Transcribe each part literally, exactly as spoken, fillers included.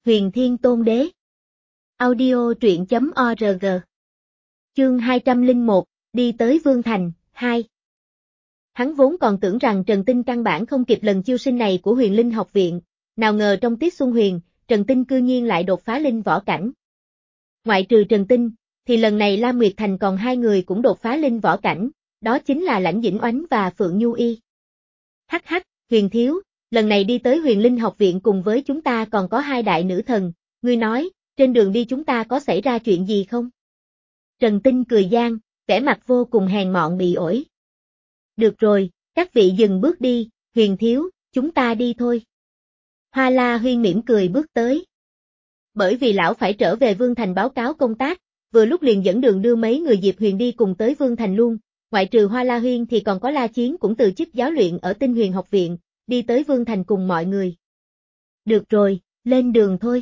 Huyền Thiên Tôn Đế. Audio truyện chấm org. Chương hai trăm lẻ một, đi tới Vương Thành, hai. Hắn vốn còn tưởng rằng Trần Tinh căn bản không kịp lần chiêu sinh này của Huyền Linh học viện, nào ngờ trong Tiết Xuân Huyền, Trần Tinh cư nhiên lại đột phá linh võ cảnh. Ngoại trừ Trần Tinh, thì lần này Lam Nguyệt Thành còn hai người cũng đột phá linh võ cảnh, đó chính là Lãnh Dĩnh Oánh và Phượng Nhu Y. Hắc hắc, Huyền Thiếu, lần này đi tới Huyền Linh học viện cùng với chúng ta còn có hai đại nữ thần, ngươi nói, trên đường đi chúng ta có xảy ra chuyện gì không? Trần Tinh cười gian, vẻ mặt vô cùng hèn mọn bị ổi. Được rồi, các vị dừng bước đi, Huyền Thiếu, chúng ta đi thôi. Hoa La Huyên mỉm cười bước tới. Bởi vì lão phải trở về Vương Thành báo cáo công tác, vừa lúc liền dẫn đường đưa mấy người Diệp Huyền đi cùng tới Vương Thành luôn, ngoại trừ Hoa La Huyên thì còn có La Chiến cũng từ chức giáo luyện ở Tinh Huyền học viện, đi tới Vương Thành cùng mọi người. Được rồi, lên đường thôi.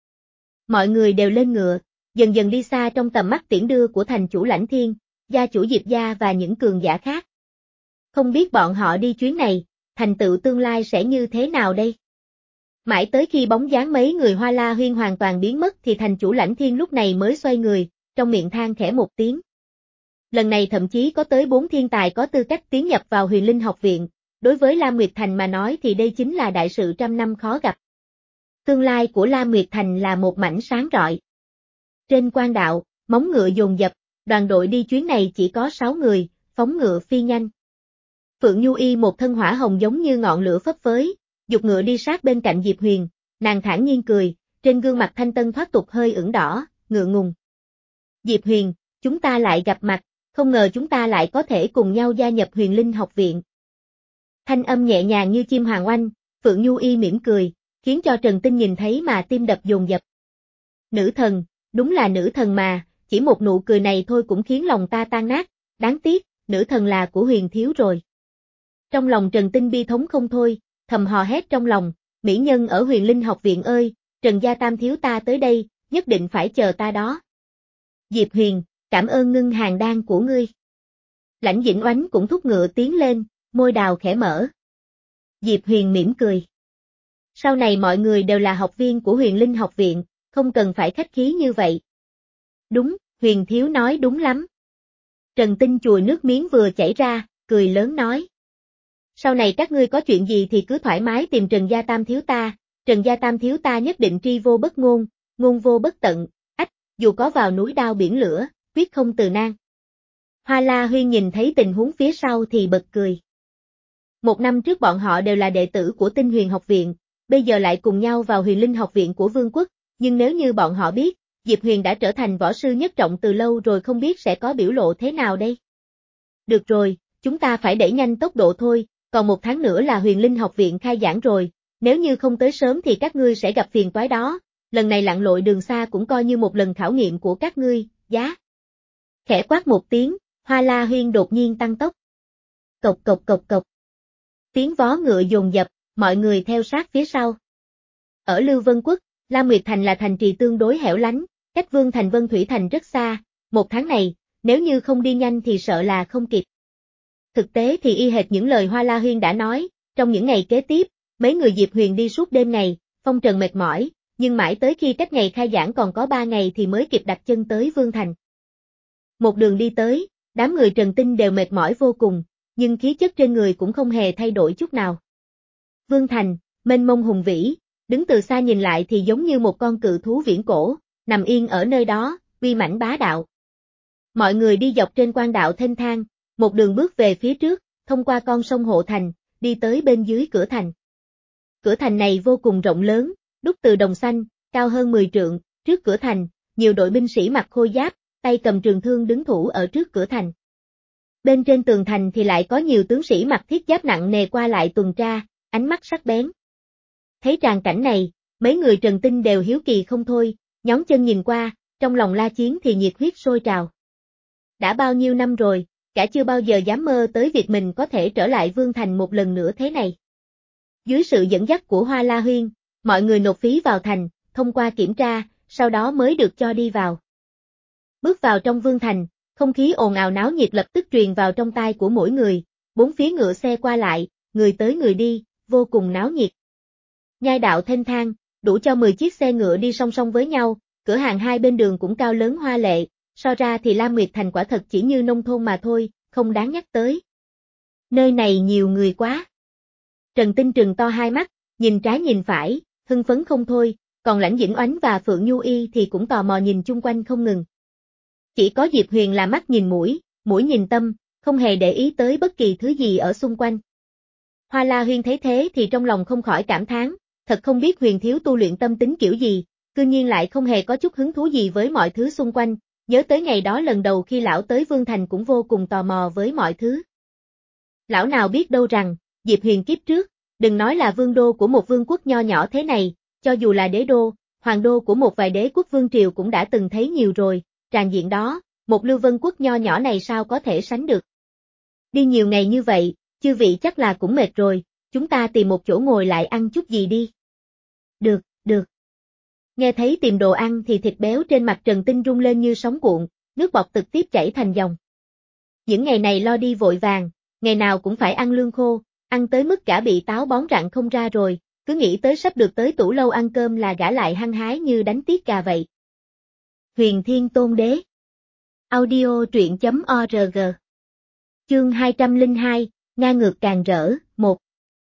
Mọi người đều lên ngựa, dần dần đi xa trong tầm mắt tiễn đưa của thành chủ Lãnh Thiên, gia chủ Diệp gia và những cường giả khác. Không biết bọn họ đi chuyến này, thành tựu tương lai sẽ như thế nào đây? Mãi tới khi bóng dáng mấy người Hoa La Huyên hoàn toàn biến mất thì thành chủ Lãnh Thiên lúc này mới xoay người, trong miệng than khẽ một tiếng. Lần này thậm chí có tới bốn thiên tài có tư cách tiến nhập vào Huyền Linh học viện, đối với Lam Nguyệt Thành mà nói thì đây chính là đại sự trăm năm khó gặp. Tương lai của Lam Nguyệt Thành là một mảnh sáng rọi. Trên quan đạo, móng ngựa dồn dập, đoàn đội đi chuyến này chỉ có sáu người, phóng ngựa phi nhanh. Phượng Nhu Y một thân hỏa hồng giống như ngọn lửa phấp phới, giục ngựa đi sát bên cạnh Diệp Huyền, nàng thản nhiên cười, trên gương mặt thanh tân thoát tục hơi ửng đỏ, ngượng ngùng. Diệp Huyền, chúng ta lại gặp mặt, không ngờ chúng ta lại có thể cùng nhau gia nhập Huyền Linh học viện. Thanh âm nhẹ nhàng như chim hoàng oanh, Phượng Nhu Y mỉm cười, khiến cho Trần Tinh nhìn thấy mà tim đập dồn dập. Nữ thần, đúng là nữ thần mà, chỉ một nụ cười này thôi cũng khiến lòng ta tan nát, đáng tiếc, nữ thần là của Huyền Thiếu rồi. Trong lòng Trần Tinh bi thống không thôi, thầm hò hét trong lòng, mỹ nhân ở Huyền Linh học viện ơi, Trần gia tam thiếu ta tới đây, nhất định phải chờ ta đó. Diệp Huyền, cảm ơn ngưng hàng đan của ngươi. Lãnh Dĩnh Oánh cũng thúc ngựa tiến lên, môi đào khẽ mở. Diệp Huyền mỉm cười. Sau này mọi người đều là học viên của Huyền Linh học viện, không cần phải khách khí như vậy. Đúng, Huyền Thiếu nói đúng lắm. Trần Tinh chùi nước miếng vừa chảy ra, cười lớn nói. Sau này các ngươi có chuyện gì thì cứ thoải mái tìm Trần gia tam thiếu ta, Trần gia tam thiếu ta nhất định tri vô bất ngôn, ngôn vô bất tận, ách, dù có vào núi đao biển lửa, quyết không từ nan. Hoa La Huyên nhìn thấy tình huống phía sau thì bật cười. Một năm trước bọn họ đều là đệ tử của Tinh Huyền học viện, bây giờ lại cùng nhau vào Huyền Linh học viện của Vương quốc, nhưng nếu như bọn họ biết, Diệp Huyền đã trở thành võ sư nhất trọng từ lâu rồi không biết sẽ có biểu lộ thế nào đây. Được rồi, chúng ta phải đẩy nhanh tốc độ thôi, còn một tháng nữa là Huyền Linh học viện khai giảng rồi, nếu như không tới sớm thì các ngươi sẽ gặp phiền toái đó, lần này lặn lội đường xa cũng coi như một lần khảo nghiệm của các ngươi, giá. Khẽ quát một tiếng, Hoa La Huyên đột nhiên tăng tốc. Cộc cộc cộc cộc. Tiếng vó ngựa dồn dập, mọi người theo sát phía sau. Ở Lưu Vân Quốc, Lam Nguyệt Thành là thành trì tương đối hẻo lánh, cách Vương Thành Vân Thủy Thành rất xa, một tháng này, nếu như không đi nhanh thì sợ là không kịp. Thực tế thì y hệt những lời Hoa La Huyên đã nói, trong những ngày kế tiếp, mấy người Diệp Huyền đi suốt đêm ngày, phong trần mệt mỏi, nhưng mãi tới khi cách ngày khai giảng còn có ba ngày thì mới kịp đặt chân tới Vương Thành. Một đường đi tới, đám người Trần Tinh đều mệt mỏi vô cùng, nhưng khí chất trên người cũng không hề thay đổi chút nào. Vương Thành, mênh mông hùng vĩ, đứng từ xa nhìn lại thì giống như một con cự thú viễn cổ, nằm yên ở nơi đó, uy mãnh bá đạo. Mọi người đi dọc trên quan đạo thênh thang, một đường bước về phía trước, thông qua con sông Hộ Thành, đi tới bên dưới cửa thành. Cửa thành này vô cùng rộng lớn, đúc từ đồng xanh, cao hơn mười trượng, trước cửa thành, nhiều đội binh sĩ mặc khôi giáp, tay cầm trường thương đứng thủ ở trước cửa thành. Bên trên tường thành thì lại có nhiều tướng sĩ mặc thiết giáp nặng nề qua lại tuần tra, ánh mắt sắc bén. Thấy tràng cảnh này, mấy người Trần Tinh đều hiếu kỳ không thôi, nhón chân nhìn qua, trong lòng La Chiến thì nhiệt huyết sôi trào. Đã bao nhiêu năm rồi, cả chưa bao giờ dám mơ tới việc mình có thể trở lại Vương Thành một lần nữa thế này. Dưới sự dẫn dắt của Hoa La Huyên, mọi người nộp phí vào thành, thông qua kiểm tra, sau đó mới được cho đi vào. Bước vào trong Vương Thành, không khí ồn ào náo nhiệt lập tức truyền vào trong tai của mỗi người, bốn phía ngựa xe qua lại, người tới người đi, vô cùng náo nhiệt. Nhai đạo thênh thang, đủ cho mười chiếc xe ngựa đi song song với nhau, cửa hàng hai bên đường cũng cao lớn hoa lệ, so ra thì Lam Nguyệt Thành quả thật chỉ như nông thôn mà thôi, không đáng nhắc tới. Nơi này nhiều người quá. Trần Tinh trừng to hai mắt, nhìn trái nhìn phải, hưng phấn không thôi, còn Lãnh Dĩnh Oánh và Phượng Nhu Y thì cũng tò mò nhìn chung quanh không ngừng. Chỉ có Diệp Huyền là mắt nhìn mũi, mũi nhìn tâm, không hề để ý tới bất kỳ thứ gì ở xung quanh. Hoa La Huyên thấy thế thì trong lòng không khỏi cảm thán, thật không biết Huyền thiếu tu luyện tâm tính kiểu gì, cư nhiên lại không hề có chút hứng thú gì với mọi thứ xung quanh, nhớ tới ngày đó lần đầu khi lão tới Vương Thành cũng vô cùng tò mò với mọi thứ. Lão nào biết đâu rằng, Diệp Huyền kiếp trước, đừng nói là vương đô của một vương quốc nho nhỏ thế này, cho dù là đế đô, hoàng đô của một vài đế quốc vương triều cũng đã từng thấy nhiều rồi, tràn diện đó, một Lưu Vân quốc nho nhỏ này sao có thể sánh được. Đi nhiều ngày như vậy, chư vị chắc là cũng mệt rồi, chúng ta tìm một chỗ ngồi lại ăn chút gì đi. Được, được. Nghe thấy tìm đồ ăn thì thịt béo trên mặt Trần Tinh rung lên như sóng cuộn, nước bọt trực tiếp chảy thành dòng. Những ngày này lo đi vội vàng, ngày nào cũng phải ăn lương khô, ăn tới mức cả bị táo bón rặn không ra rồi, cứ nghĩ tới sắp được tới Tủ Lâu ăn cơm là gã lại hăng hái như đánh tiết gà vậy. Huyền Thiên Tôn Đế. Audio truyện chấm org. Chương hai trăm lẻ hai, ngang ngược càng rỡ, một.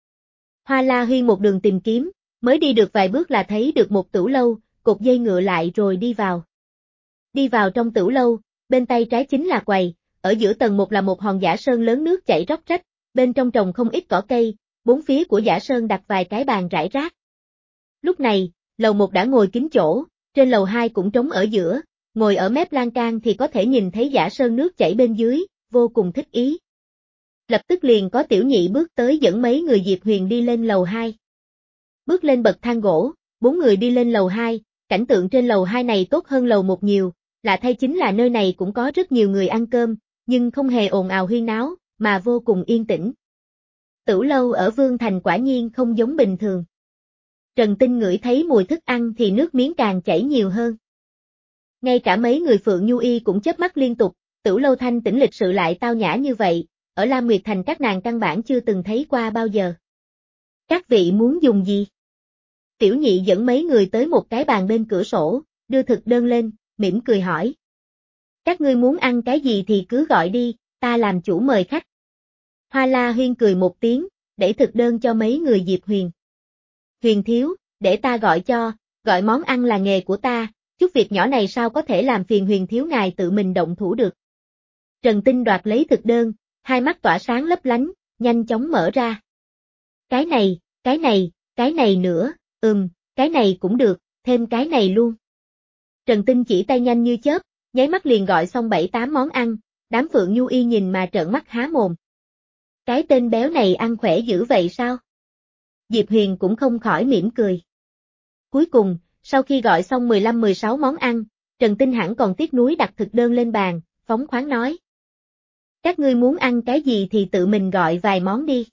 Hoa La Huyên một đường tìm kiếm, mới đi được vài bước là thấy được một tửu lâu, cột dây ngựa lại rồi đi vào. Đi vào trong tửu lâu, bên tay trái chính là quầy, ở giữa tầng một là một hòn giả sơn lớn nước chảy róc rách, bên trong trồng không ít cỏ cây, bốn phía của giả sơn đặt vài cái bàn rải rác. Lúc này, lầu một đã ngồi kín chỗ, trên lầu hai cũng trống ở giữa, ngồi ở mép lan can thì có thể nhìn thấy giả sơn nước chảy bên dưới, vô cùng thích ý. Lập tức liền có tiểu nhị bước tới dẫn mấy người Diệp Huyền đi lên lầu hai. Bước lên bậc thang gỗ, bốn người đi lên lầu hai, cảnh tượng trên lầu hai này tốt hơn lầu một nhiều, lạ thay chính là nơi này cũng có rất nhiều người ăn cơm, nhưng không hề ồn ào huyên náo, mà vô cùng yên tĩnh. Tửu lâu ở Vương Thành quả nhiên không giống bình thường. Trần Tinh ngửi thấy mùi thức ăn thì nước miếng càng chảy nhiều hơn. Ngay cả mấy người Phượng Nhu Y cũng chớp mắt liên tục, tửu lâu thanh tĩnh lịch sự lại tao nhã như vậy, ở Lam Nguyệt Thành các nàng căn bản chưa từng thấy qua bao giờ. Các vị muốn dùng gì? Tiểu nhị dẫn mấy người tới một cái bàn bên cửa sổ, đưa thực đơn lên, mỉm cười hỏi. Các ngươi muốn ăn cái gì thì cứ gọi đi, ta làm chủ mời khách. Hoa La Huyên cười một tiếng, đẩy thực đơn cho mấy người Diệp Huyền. Huyền thiếu, để ta gọi cho, gọi món ăn là nghề của ta, chút việc nhỏ này sao có thể làm phiền Huyền thiếu ngài tự mình động thủ được. Trần Tinh đoạt lấy thực đơn, hai mắt tỏa sáng lấp lánh, nhanh chóng mở ra. Cái này, cái này, cái này nữa, ừm, cái này cũng được, thêm cái này luôn. Trần Tinh chỉ tay nhanh như chớp, nháy mắt liền gọi xong bảy tám món ăn, đám Phượng Nhu Y nhìn mà trợn mắt há mồm. Cái tên béo này ăn khỏe dữ vậy sao? Diệp Huyền cũng không khỏi mỉm cười. Cuối cùng, sau khi gọi xong mười lăm mười sáu món ăn, Trần Tinh hẳn còn tiếc nuối đặt thực đơn lên bàn, phóng khoáng nói. Các ngươi muốn ăn cái gì thì tự mình gọi vài món đi.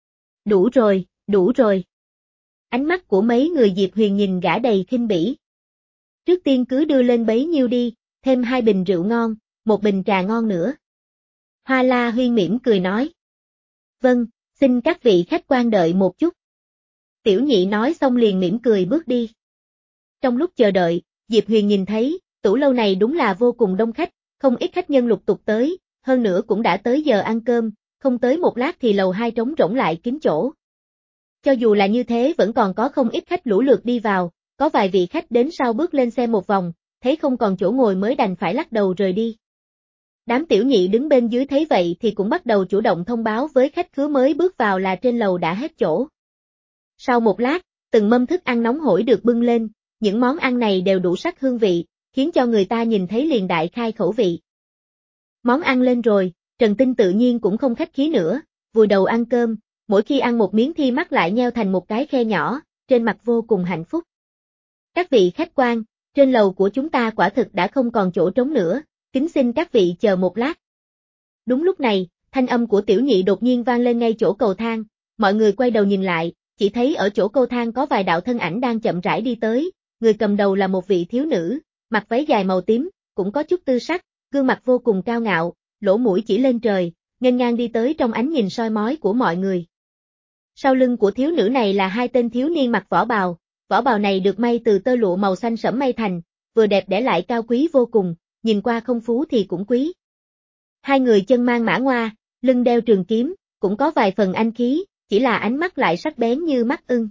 Đủ rồi, đủ rồi. Ánh mắt của mấy người Diệp Huyền nhìn gã đầy khinh bỉ. Trước tiên cứ đưa lên bấy nhiêu đi, thêm hai bình rượu ngon, một bình trà ngon nữa. Hoa La Huyên mỉm cười nói. Vâng, xin các vị khách quan đợi một chút. Tiểu nhị nói xong liền mỉm cười bước đi. Trong lúc chờ đợi, Diệp Huyền nhìn thấy, tủ lâu này đúng là vô cùng đông khách, không ít khách nhân lục tục tới, hơn nữa cũng đã tới giờ ăn cơm, không tới một lát thì lầu hai trống rỗng lại kín chỗ. Cho dù là như thế vẫn còn có không ít khách lũ lượt đi vào, có vài vị khách đến sau bước lên xe một vòng, thấy không còn chỗ ngồi mới đành phải lắc đầu rời đi. Đám tiểu nhị đứng bên dưới thấy vậy thì cũng bắt đầu chủ động thông báo với khách khứa mới bước vào là trên lầu đã hết chỗ. Sau một lát, từng mâm thức ăn nóng hổi được bưng lên, những món ăn này đều đủ sắc hương vị, khiến cho người ta nhìn thấy liền đại khai khẩu vị. Món ăn lên rồi, Trần Tinh tự nhiên cũng không khách khí nữa, vùi đầu ăn cơm, mỗi khi ăn một miếng thi mắt lại nheo thành một cái khe nhỏ, trên mặt vô cùng hạnh phúc. Các vị khách quan, trên lầu của chúng ta quả thực đã không còn chỗ trống nữa, kính xin các vị chờ một lát. Đúng lúc này, thanh âm của tiểu nhị đột nhiên vang lên ngay chỗ cầu thang, mọi người quay đầu nhìn lại, chỉ thấy ở chỗ cầu thang có vài đạo thân ảnh đang chậm rãi đi tới, người cầm đầu là một vị thiếu nữ, mặc váy dài màu tím, cũng có chút tư sắc, gương mặt vô cùng cao ngạo, lỗ mũi chỉ lên trời, nghênh ngang đi tới trong ánh nhìn soi mói của mọi người. Sau lưng của thiếu nữ này là hai tên thiếu niên mặc võ bào, vỏ bào này được may từ tơ lụa màu xanh sẫm may thành, vừa đẹp đẽ lại cao quý vô cùng, nhìn qua không phú thì cũng quý. Hai người chân mang mã ngoa, lưng đeo trường kiếm, cũng có vài phần anh khí, chỉ là ánh mắt lại sắc bén như mắt ưng.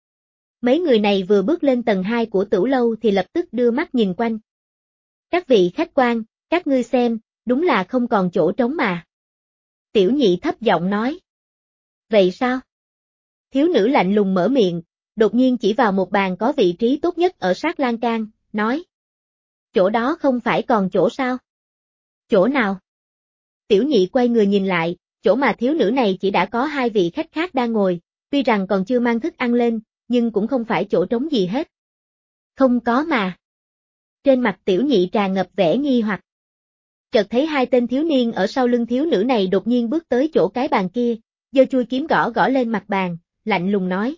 Mấy người này vừa bước lên tầng hai của Tửu lâu thì lập tức đưa mắt nhìn quanh. Các vị khách quan, các ngươi xem, đúng là không còn chỗ trống mà. Tiểu Nhị thấp giọng nói. Vậy sao? Thiếu nữ lạnh lùng mở miệng, đột nhiên chỉ vào một bàn có vị trí tốt nhất ở sát lan can, nói. Chỗ đó không phải còn chỗ sao? Chỗ nào? Tiểu Nhị quay người nhìn lại, chỗ mà thiếu nữ này chỉ đã có hai vị khách khác đang ngồi, tuy rằng còn chưa mang thức ăn lên, nhưng cũng không phải chỗ trống gì hết. Không có mà. Trên mặt Tiểu Nhị tràn ngập vẻ nghi hoặc. Chợt thấy hai tên thiếu niên ở sau lưng thiếu nữ này đột nhiên bước tới chỗ cái bàn kia, giơ chuôi kiếm gõ gõ lên mặt bàn, lạnh lùng nói.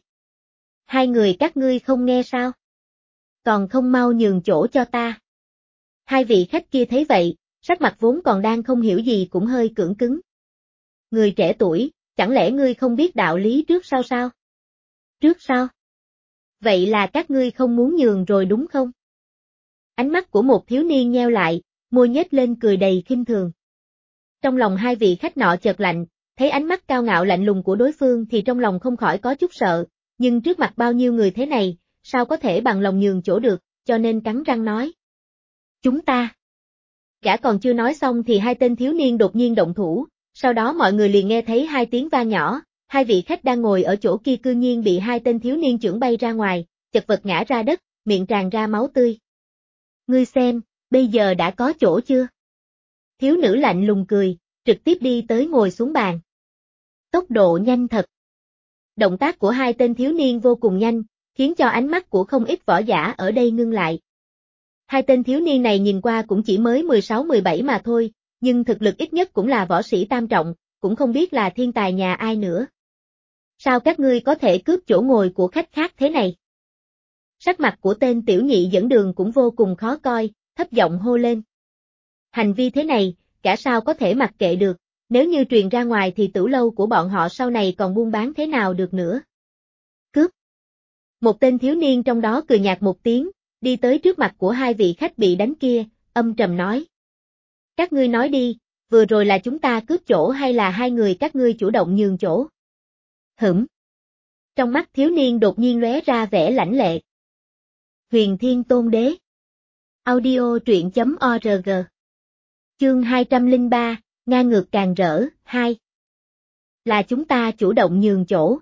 Hai người các ngươi không nghe sao? Còn không mau nhường chỗ cho ta. Hai vị khách kia thấy vậy, sắc mặt vốn còn đang không hiểu gì cũng hơi cưỡng cứng. Người trẻ tuổi, chẳng lẽ ngươi không biết đạo lý trước sau sao? Trước sau? Vậy là các ngươi không muốn nhường rồi đúng không? Ánh mắt của một thiếu niên nheo lại, môi nhếch lên cười đầy khinh thường. Trong lòng hai vị khách nọ chợt lạnh, thấy ánh mắt cao ngạo lạnh lùng của đối phương thì trong lòng không khỏi có chút sợ, nhưng trước mặt bao nhiêu người thế này, sao có thể bằng lòng nhường chỗ được, cho nên cắn răng nói. Chúng ta. Gã còn chưa nói xong thì hai tên thiếu niên đột nhiên động thủ, sau đó mọi người liền nghe thấy hai tiếng vang nhỏ, hai vị khách đang ngồi ở chỗ kia cư nhiên bị hai tên thiếu niên chưởng bay ra ngoài, chật vật ngã ra đất, miệng tràn ra máu tươi. Ngươi xem, bây giờ đã có chỗ chưa? Thiếu nữ lạnh lùng cười, trực tiếp đi tới ngồi xuống bàn. Tốc độ nhanh thật. Động tác của hai tên thiếu niên vô cùng nhanh, khiến cho ánh mắt của không ít võ giả ở đây ngưng lại. Hai tên thiếu niên này nhìn qua cũng chỉ mới mười sáu mười bảy mà thôi, nhưng thực lực ít nhất cũng là võ sĩ tam trọng, cũng không biết là thiên tài nhà ai nữa. Sao các ngươi có thể cướp chỗ ngồi của khách khác thế này? Sắc mặt của tên Tiểu Nhị dẫn đường cũng vô cùng khó coi, thấp giọng hô lên. Hành vi thế này, cả sao có thể mặc kệ được, nếu như truyền ra ngoài thì Tửu lâu của bọn họ sau này còn buôn bán thế nào được nữa. Cướp. Một tên thiếu niên trong đó cười nhạt một tiếng, đi tới trước mặt của hai vị khách bị đánh kia, âm trầm nói. Các ngươi nói đi, vừa rồi là chúng ta cướp chỗ hay là hai người các ngươi chủ động nhường chỗ? Hửm. Trong mắt thiếu niên đột nhiên lóe ra vẻ lãnh lệ. Huyền Thiên Tôn Đế. Audio truyện chấm org. Chương hai trăm lẻ ba, ngang ngược càng rỡ, hai. Là chúng ta chủ động nhường chỗ.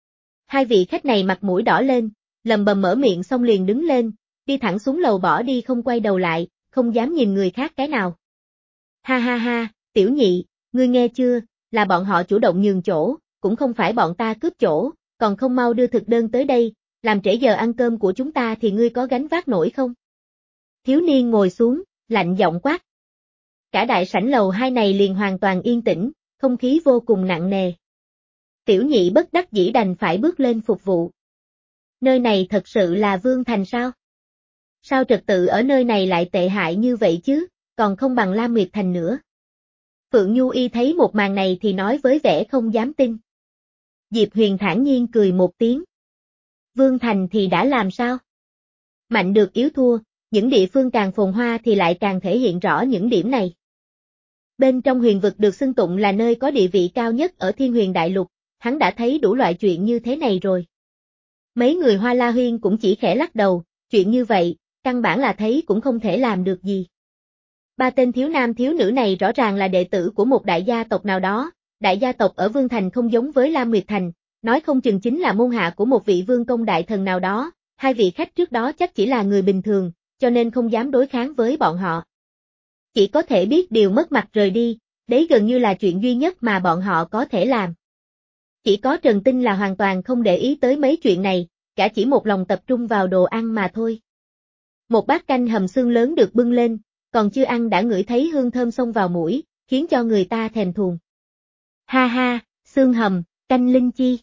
Hai vị khách này mặt mũi đỏ lên, lầm bầm mở miệng xong liền đứng lên, đi thẳng xuống lầu bỏ đi không quay đầu lại, không dám nhìn người khác cái nào. Ha ha ha, Tiểu Nhị, ngươi nghe chưa, là bọn họ chủ động nhường chỗ, cũng không phải bọn ta cướp chỗ, còn không mau đưa thực đơn tới đây, làm trễ giờ ăn cơm của chúng ta thì ngươi có gánh vác nổi không? Thiếu niên ngồi xuống, lạnh giọng quát. Cả đại sảnh lầu hai này liền hoàn toàn yên tĩnh, không khí vô cùng nặng nề. Tiểu Nhị bất đắc dĩ đành phải bước lên phục vụ. Nơi này thật sự là Vương Thành sao? Sao trật tự ở nơi này lại tệ hại như vậy chứ, còn không bằng Lam Nguyệt Thành nữa. Phượng Nhu Y thấy một màn này thì nói với vẻ không dám tin. Diệp Huyền thản nhiên cười một tiếng. Vương Thành thì đã làm sao? Mạnh được yếu thua, những địa phương càng phồn hoa thì lại càng thể hiện rõ những điểm này. Bên trong huyền vực được xưng tụng là nơi có địa vị cao nhất ở Thiên Huyền Đại Lục, hắn đã thấy đủ loại chuyện như thế này rồi. Mấy người Hoa La Huyên cũng chỉ khẽ lắc đầu, chuyện như vậy, căn bản là thấy cũng không thể làm được gì. Ba tên thiếu nam thiếu nữ này rõ ràng là đệ tử của một đại gia tộc nào đó, đại gia tộc ở Vương Thành không giống với Lam Nguyệt Thành, nói không chừng chính là môn hạ của một vị vương công đại thần nào đó, hai vị khách trước đó chắc chỉ là người bình thường, cho nên không dám đối kháng với bọn họ. Chỉ có thể biết điều mất mặt rời đi, đấy gần như là chuyện duy nhất mà bọn họ có thể làm. Chỉ có Trần Tinh là hoàn toàn không để ý tới mấy chuyện này, cả chỉ một lòng tập trung vào đồ ăn mà thôi. Một bát canh hầm xương lớn được bưng lên, còn chưa ăn đã ngửi thấy hương thơm xông vào mũi, khiến cho người ta thèm thuồng. Ha ha, xương hầm, canh linh chi.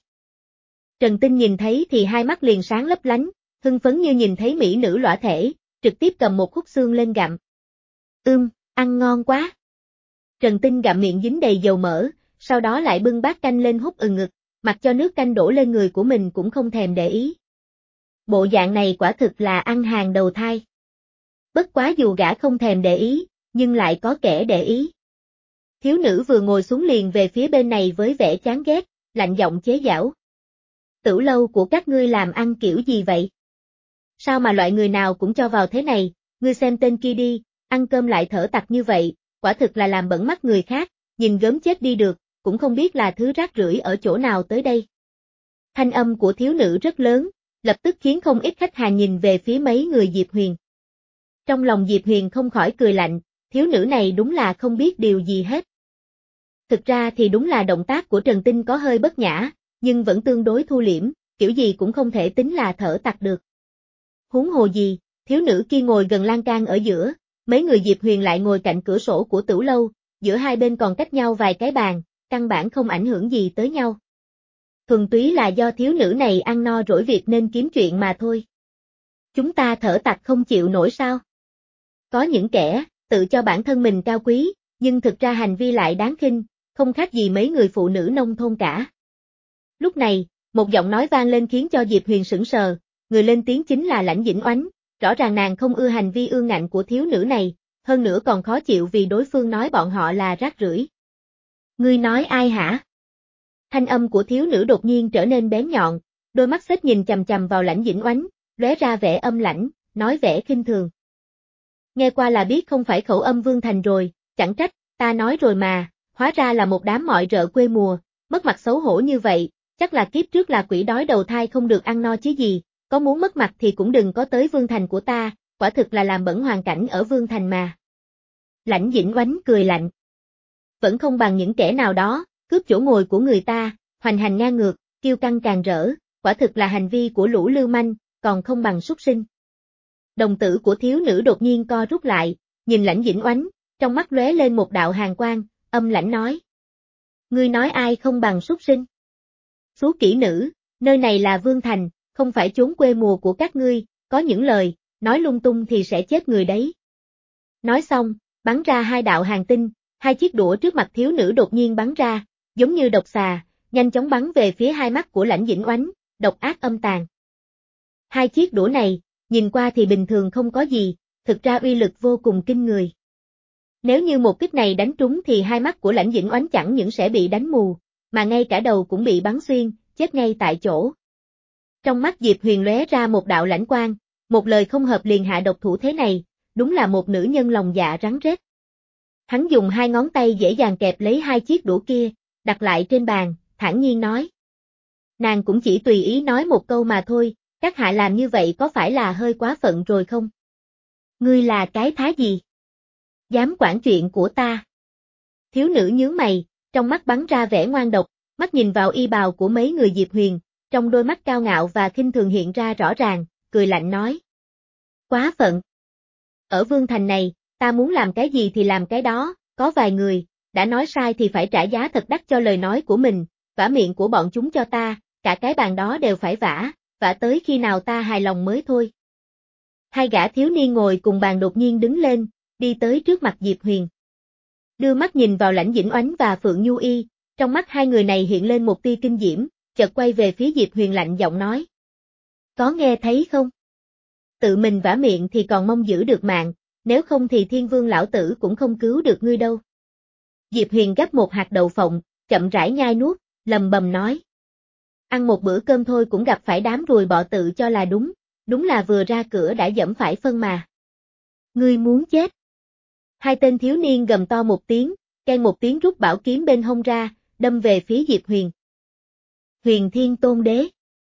Trần Tinh nhìn thấy thì hai mắt liền sáng lấp lánh, hưng phấn như nhìn thấy mỹ nữ lõa thể, trực tiếp cầm một khúc xương lên gặm. Ưm, ăn ngon quá. Trần Tinh gặm miệng dính đầy dầu mỡ, sau đó lại bưng bát canh lên hút ừng ngực, mặc cho nước canh đổ lên người của mình cũng không thèm để ý. bộ dạng này quả thực là ăn hàng đầu thai. Bất quá dù gã không thèm để ý, nhưng lại có kẻ để ý. Thiếu nữ vừa ngồi xuống liền về phía bên này với vẻ chán ghét, lạnh giọng chế giễu. Tửu lâu của các ngươi làm ăn kiểu gì vậy? Sao mà loại người nào cũng cho vào thế này, ngươi xem tên kia đi, ăn cơm lại thở tặc như vậy, quả thực là làm bẩn mắt người khác, nhìn gớm chết đi được, cũng không biết là thứ rác rưởi ở chỗ nào tới đây. Thanh âm của thiếu nữ rất lớn, lập tức khiến không ít khách hàng nhìn về phía mấy người Diệp Huyền. Trong lòng Diệp Huyền không khỏi cười lạnh, thiếu nữ này đúng là không biết điều gì hết. Thực ra thì đúng là động tác của Trần Tinh có hơi bất nhã, nhưng vẫn tương đối thu liễm, kiểu gì cũng không thể tính là thở tặc được. Huống hồ gì, thiếu nữ kia ngồi gần lan can ở giữa, mấy người Diệp Huyền lại ngồi cạnh cửa sổ của tửu lâu, giữa hai bên còn cách nhau vài cái bàn, căn bản không ảnh hưởng gì tới nhau. Thuần túy là do thiếu nữ này ăn no rỗi việc nên kiếm chuyện mà thôi. Chúng ta thở tặc không chịu nổi sao? Có những kẻ, tự cho bản thân mình cao quý, nhưng thực ra hành vi lại đáng khinh, không khác gì mấy người phụ nữ nông thôn cả. Lúc này, một giọng nói vang lên khiến cho Diệp Huyền sững sờ, người lên tiếng chính là Lãnh Dĩnh Oánh, rõ ràng nàng không ưa hành vi ương ngạnh của thiếu nữ này, hơn nữa còn khó chịu vì đối phương nói bọn họ là rác rưởi. Ngươi nói ai hả? Thanh âm của thiếu nữ đột nhiên trở nên bén nhọn, đôi mắt xếch nhìn chằm chằm vào Lãnh Dĩnh Oánh, lóe ra vẻ âm lãnh, nói vẻ khinh thường. Nghe qua là biết không phải khẩu âm Vương Thành rồi, chẳng trách, ta nói rồi mà, hóa ra là một đám mọi rợ quê mùa, mất mặt xấu hổ như vậy, chắc là kiếp trước là quỷ đói đầu thai không được ăn no chứ gì, có muốn mất mặt thì cũng đừng có tới Vương Thành của ta, quả thực là làm bẩn hoàn cảnh ở Vương Thành mà. Lãnh Dĩnh Oánh cười lạnh. Vẫn không bằng những kẻ nào đó, cướp chỗ ngồi của người ta, hoành hành ngang ngược, kiêu căng càng rỡ, quả thực là hành vi của lũ lưu manh, còn không bằng súc sinh. Đồng tử của thiếu nữ đột nhiên co rút lại, nhìn Lãnh Dĩnh Oánh, trong mắt lóe lên một đạo hàn quang, âm lãnh nói. Ngươi nói ai không bằng súc sinh? Xú kỹ nữ, nơi này là Vương Thành, không phải chốn quê mùa của các ngươi, có những lời, nói lung tung thì sẽ chết người đấy. Nói xong, bắn ra hai đạo hàn tinh, hai chiếc đũa trước mặt thiếu nữ đột nhiên bắn ra, giống như độc xà, nhanh chóng bắn về phía hai mắt của Lãnh Dĩnh Oánh, độc ác âm tàn. Hai chiếc đũa này, nhìn qua thì bình thường không có gì, thực ra uy lực vô cùng kinh người. Nếu như một kích này đánh trúng thì hai mắt của Lãnh Dĩnh Oánh chẳng những sẽ bị đánh mù, mà ngay cả đầu cũng bị bắn xuyên, chết ngay tại chỗ. Trong mắt Diệp Huyền lóe ra một đạo lãnh quang, một lời không hợp liền hạ độc thủ thế này, đúng là một nữ nhân lòng dạ rắn rết. Hắn dùng hai ngón tay dễ dàng kẹp lấy hai chiếc đũa kia, đặt lại trên bàn, thản nhiên nói. Nàng cũng chỉ tùy ý nói một câu mà thôi, các hạ làm như vậy có phải là hơi quá phận rồi không? Ngươi là cái thá gì? Dám quản chuyện của ta? Thiếu nữ nhướng mày, trong mắt bắn ra vẻ ngoan độc, mắt nhìn vào y bào của mấy người Diệp Huyền, trong đôi mắt cao ngạo và khinh thường hiện ra rõ ràng, cười lạnh nói. Quá phận. Ở Vương Thành này, ta muốn làm cái gì thì làm cái đó, có vài người, đã nói sai thì phải trả giá thật đắt cho lời nói của mình, vả miệng của bọn chúng cho ta, cả cái bàn đó đều phải vả, vả tới khi nào ta hài lòng mới thôi. Hai gã thiếu niên ngồi cùng bàn đột nhiên đứng lên, đi tới trước mặt Diệp Huyền. Đưa mắt nhìn vào Lãnh Dĩnh Oánh và Phượng Nhu Y, trong mắt hai người này hiện lên một tia kinh diễm, chợt quay về phía Diệp Huyền lạnh giọng nói. Có nghe thấy không? Tự mình vả miệng thì còn mong giữ được mạng, nếu không thì Thiên Vương lão tử cũng không cứu được ngươi đâu. Diệp Huyền gắp một hạt đậu phộng, chậm rãi nhai nuốt, lầm bầm nói. Ăn một bữa cơm thôi cũng gặp phải đám ruồi bọ tự cho là đúng, đúng là vừa ra cửa đã dẫm phải phân mà. Ngươi muốn chết. Hai tên thiếu niên gầm to một tiếng, keng một tiếng rút bảo kiếm bên hông ra, đâm về phía Diệp Huyền. Huyền Thiên Tôn Đế.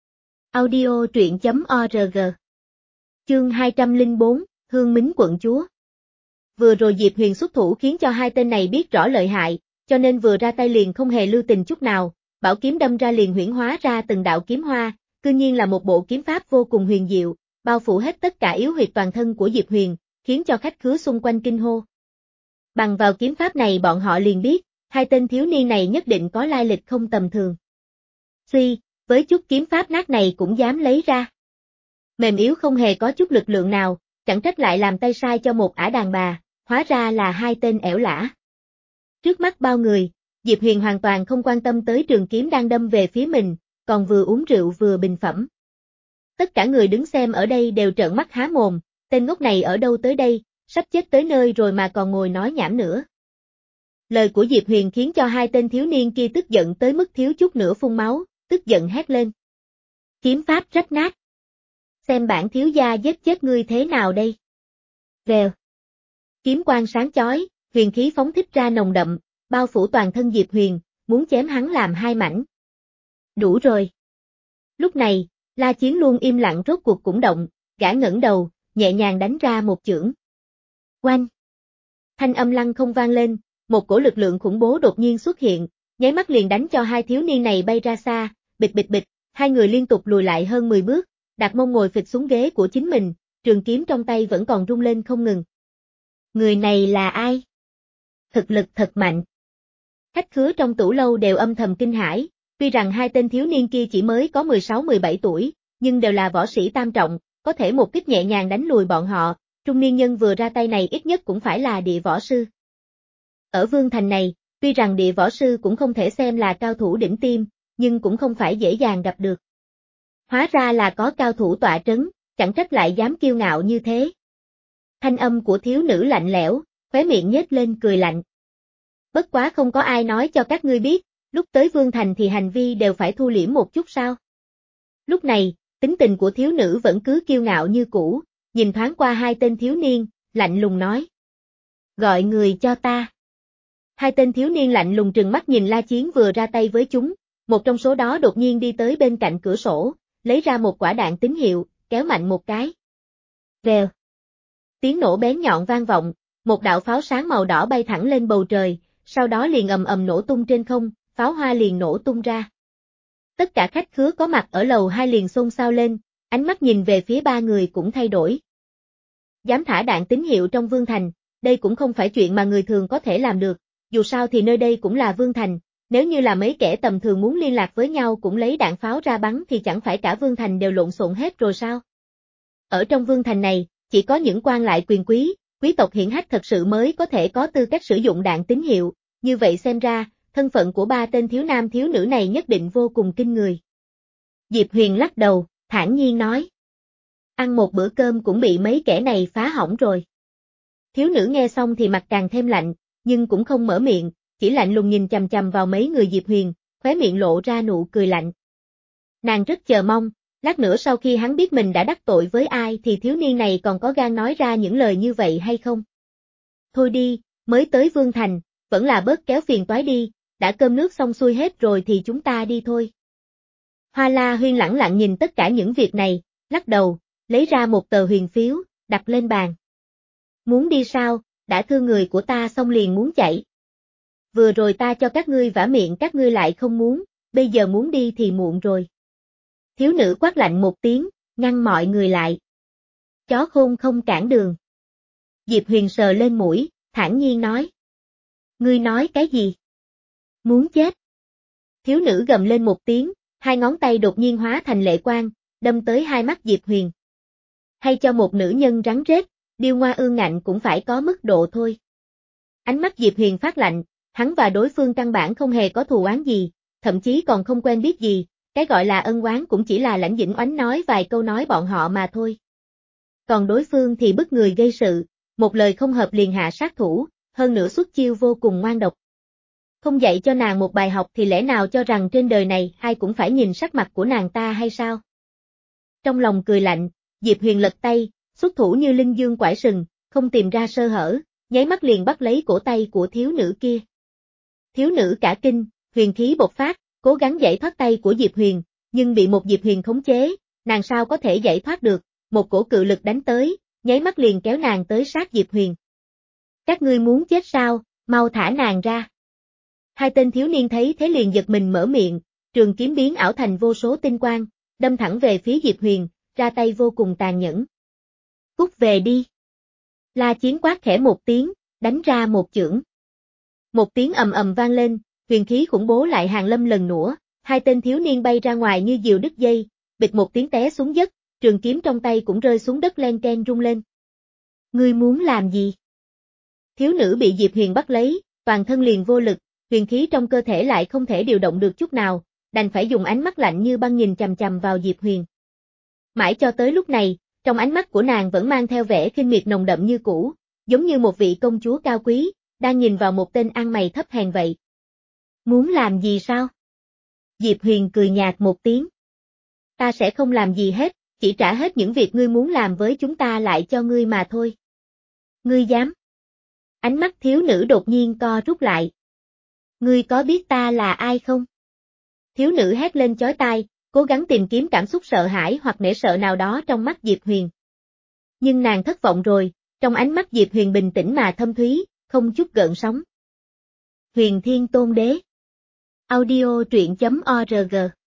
Audio truyện chấm org. Chương hai trăm lẻ bốn, Hương Mính quận chúa. Vừa rồi Diệp Huyền xuất thủ khiến cho hai tên này biết rõ lợi hại, cho nên vừa ra tay liền không hề lưu tình chút nào, bảo kiếm đâm ra liền huyễn hóa ra từng đạo kiếm hoa, cư nhiên là một bộ kiếm pháp vô cùng huyền diệu, bao phủ hết tất cả yếu huyệt toàn thân của Diệp Huyền, khiến cho khách khứa xung quanh kinh hô. Bằng vào kiếm pháp này bọn họ liền biết, hai tên thiếu niên này nhất định có lai lịch không tầm thường. Suy, với chút kiếm pháp nát này cũng dám lấy ra. Mềm yếu không hề có chút lực lượng nào, chẳng trách lại làm tay sai cho một ả đàn bà, hóa ra là hai tên ẻo lả. Trước mắt bao người, Diệp Huyền hoàn toàn không quan tâm tới trường kiếm đang đâm về phía mình, còn vừa uống rượu vừa bình phẩm. Tất cả người đứng xem ở đây đều trợn mắt há mồm, tên ngốc này ở đâu tới đây, sắp chết tới nơi rồi mà còn ngồi nói nhảm nữa. Lời của Diệp Huyền khiến cho hai tên thiếu niên kia tức giận tới mức thiếu chút nữa phun máu, tức giận hét lên. Kiếm pháp rách nát. Xem bản thiếu gia giết chết ngươi thế nào đây? Vèo. Kiếm quang sáng chói, huyền khí phóng thích ra nồng đậm, bao phủ toàn thân Diệp Huyền, muốn chém hắn làm hai mảnh. Đủ rồi. Lúc này, La Chiến luôn im lặng rốt cuộc cũng động, gã ngẩng đầu, nhẹ nhàng đánh ra một chưởng. Oanh! Thanh âm lăng không vang lên, một cổ lực lượng khủng bố đột nhiên xuất hiện, nháy mắt liền đánh cho hai thiếu niên này bay ra xa, bịch bịch bịch, hai người liên tục lùi lại hơn mười bước, đặt mông ngồi phịch xuống ghế của chính mình, trường kiếm trong tay vẫn còn rung lên không ngừng. Người này là ai? Thực lực thật mạnh. Khách khứa trong tủ lâu đều âm thầm kinh hãi, tuy rằng hai tên thiếu niên kia chỉ mới có mười sáu mười bảy tuổi, nhưng đều là võ sĩ tam trọng, có thể một kích nhẹ nhàng đánh lùi bọn họ, trung niên nhân vừa ra tay này ít nhất cũng phải là địa võ sư. Ở Vương Thành này, tuy rằng địa võ sư cũng không thể xem là cao thủ đỉnh tiêm, nhưng cũng không phải dễ dàng gặp được. Hóa ra là có cao thủ tọa trấn, chẳng trách lại dám kiêu ngạo như thế. Thanh âm của thiếu nữ lạnh lẽo, khóe miệng nhếch lên cười lạnh. Bất quá không có ai nói cho các ngươi biết, lúc tới Vương Thành thì hành vi đều phải thu liễm một chút sao. Lúc này, tính tình của thiếu nữ vẫn cứ kiêu ngạo như cũ, nhìn thoáng qua hai tên thiếu niên, lạnh lùng nói. Gọi người cho ta. Hai tên thiếu niên lạnh lùng trừng mắt nhìn La Chiến vừa ra tay với chúng, một trong số đó đột nhiên đi tới bên cạnh cửa sổ, lấy ra một quả đạn tín hiệu, kéo mạnh một cái. Vèo. Tiếng nổ bén nhọn vang vọng, một đạo pháo sáng màu đỏ bay thẳng lên bầu trời, sau đó liền ầm ầm nổ tung trên không, pháo hoa liền nổ tung ra. Tất cả khách khứa có mặt ở lầu hai liền xôn xao lên, ánh mắt nhìn về phía ba người cũng thay đổi. Dám thả đạn tín hiệu trong Vương Thành, đây cũng không phải chuyện mà người thường có thể làm được, dù sao thì nơi đây cũng là Vương Thành, nếu như là mấy kẻ tầm thường muốn liên lạc với nhau cũng lấy đạn pháo ra bắn thì chẳng phải cả Vương Thành đều lộn xộn hết rồi sao? Ở trong Vương Thành này, chỉ có những quan lại quyền quý, quý tộc hiển hách thật sự mới có thể có tư cách sử dụng đạn tín hiệu, như vậy xem ra, thân phận của ba tên thiếu nam thiếu nữ này nhất định vô cùng kinh người. Diệp Huyền lắc đầu, thản nhiên nói. Ăn một bữa cơm cũng bị mấy kẻ này phá hỏng rồi. Thiếu nữ nghe xong thì mặt càng thêm lạnh, nhưng cũng không mở miệng, chỉ lạnh lùng nhìn chằm chằm vào mấy người Diệp Huyền, khóe miệng lộ ra nụ cười lạnh. Nàng rất chờ mong, lát nữa sau khi hắn biết mình đã đắc tội với ai thì thiếu niên này còn có gan nói ra những lời như vậy hay không. Thôi đi, mới tới Vương Thành, vẫn là bớt kéo phiền toái đi, đã cơm nước xong xuôi hết rồi thì chúng ta đi thôi. Hoa La Huyên lẳng lặng nhìn tất cả những việc này, lắc đầu, lấy ra một tờ huyền phiếu, đặt lên bàn. Muốn đi sao, đã thương người của ta xong liền muốn chạy. Vừa rồi ta cho các ngươi vả miệng các ngươi lại không muốn, bây giờ muốn đi thì muộn rồi. Thiếu nữ quát lạnh một tiếng, ngăn mọi người lại. Chó khôn không cản đường. Diệp Huyền sờ lên mũi, thản nhiên nói. Ngươi nói cái gì? Muốn chết. Thiếu nữ gầm lên một tiếng, hai ngón tay đột nhiên hóa thành lệ quang, đâm tới hai mắt Diệp Huyền. Hay cho một nữ nhân rắn rết, điêu ngoa ương ngạnh cũng phải có mức độ thôi. Ánh mắt Diệp Huyền phát lạnh, hắn và đối phương căn bản không hề có thù oán gì, thậm chí còn không quen biết gì, cái gọi là ân oán cũng chỉ là Lãnh Dĩnh Oánh nói vài câu nói bọn họ mà thôi. Còn đối phương thì bức người gây sự, một lời không hợp liền hạ sát thủ, hơn nữa xuất chiêu vô cùng ngoan độc. Không dạy cho nàng một bài học thì lẽ nào cho rằng trên đời này ai cũng phải nhìn sắc mặt của nàng ta hay sao? Trong lòng cười lạnh, Diệp Huyền lật tay, xuất thủ như linh dương quải sừng, không tìm ra sơ hở, nháy mắt liền bắt lấy cổ tay của thiếu nữ kia. Thiếu nữ cả kinh, huyền khí bộc phát, cố gắng giải thoát tay của Diệp Huyền, nhưng bị một Diệp Huyền khống chế, nàng sao có thể giải thoát được, một cổ cự lực đánh tới, nháy mắt liền kéo nàng tới sát Diệp Huyền. Các ngươi muốn chết sao, mau thả nàng ra. Hai tên thiếu niên thấy thế liền giật mình mở miệng, trường kiếm biến ảo thành vô số tinh quang, đâm thẳng về phía Diệp Huyền, ra tay vô cùng tàn nhẫn. Cút về đi. La Chiến quát khẽ một tiếng, đánh ra một chưởng. Một tiếng ầm ầm vang lên, huyền khí khủng bố lại hàng lâm lần nữa, hai tên thiếu niên bay ra ngoài như diều đứt dây, bịch một tiếng té xuống đất, trường kiếm trong tay cũng rơi xuống đất len ken rung lên. Ngươi muốn làm gì? Thiếu nữ bị Diệp Huyền bắt lấy, toàn thân liền vô lực, huyền khí trong cơ thể lại không thể điều động được chút nào, đành phải dùng ánh mắt lạnh như băng nhìn chằm chằm vào Diệp Huyền. Mãi cho tới lúc này, trong ánh mắt của nàng vẫn mang theo vẻ khinh miệt nồng đậm như cũ, giống như một vị công chúa cao quý, đang nhìn vào một tên ăn mày thấp hèn vậy. Muốn làm gì sao? Diệp Huyền cười nhạt một tiếng. Ta sẽ không làm gì hết, chỉ trả hết những việc ngươi muốn làm với chúng ta lại cho ngươi mà thôi. Ngươi dám? Ánh mắt thiếu nữ đột nhiên co rút lại. Ngươi có biết ta là ai không? Thiếu nữ hét lên chói tai, cố gắng tìm kiếm cảm xúc sợ hãi hoặc nể sợ nào đó trong mắt Diệp Huyền. Nhưng nàng thất vọng rồi, trong ánh mắt Diệp Huyền bình tĩnh mà thâm thúy, không chút gợn sóng. Huyền Thiên Tôn Đế. Audio truyện chấm org.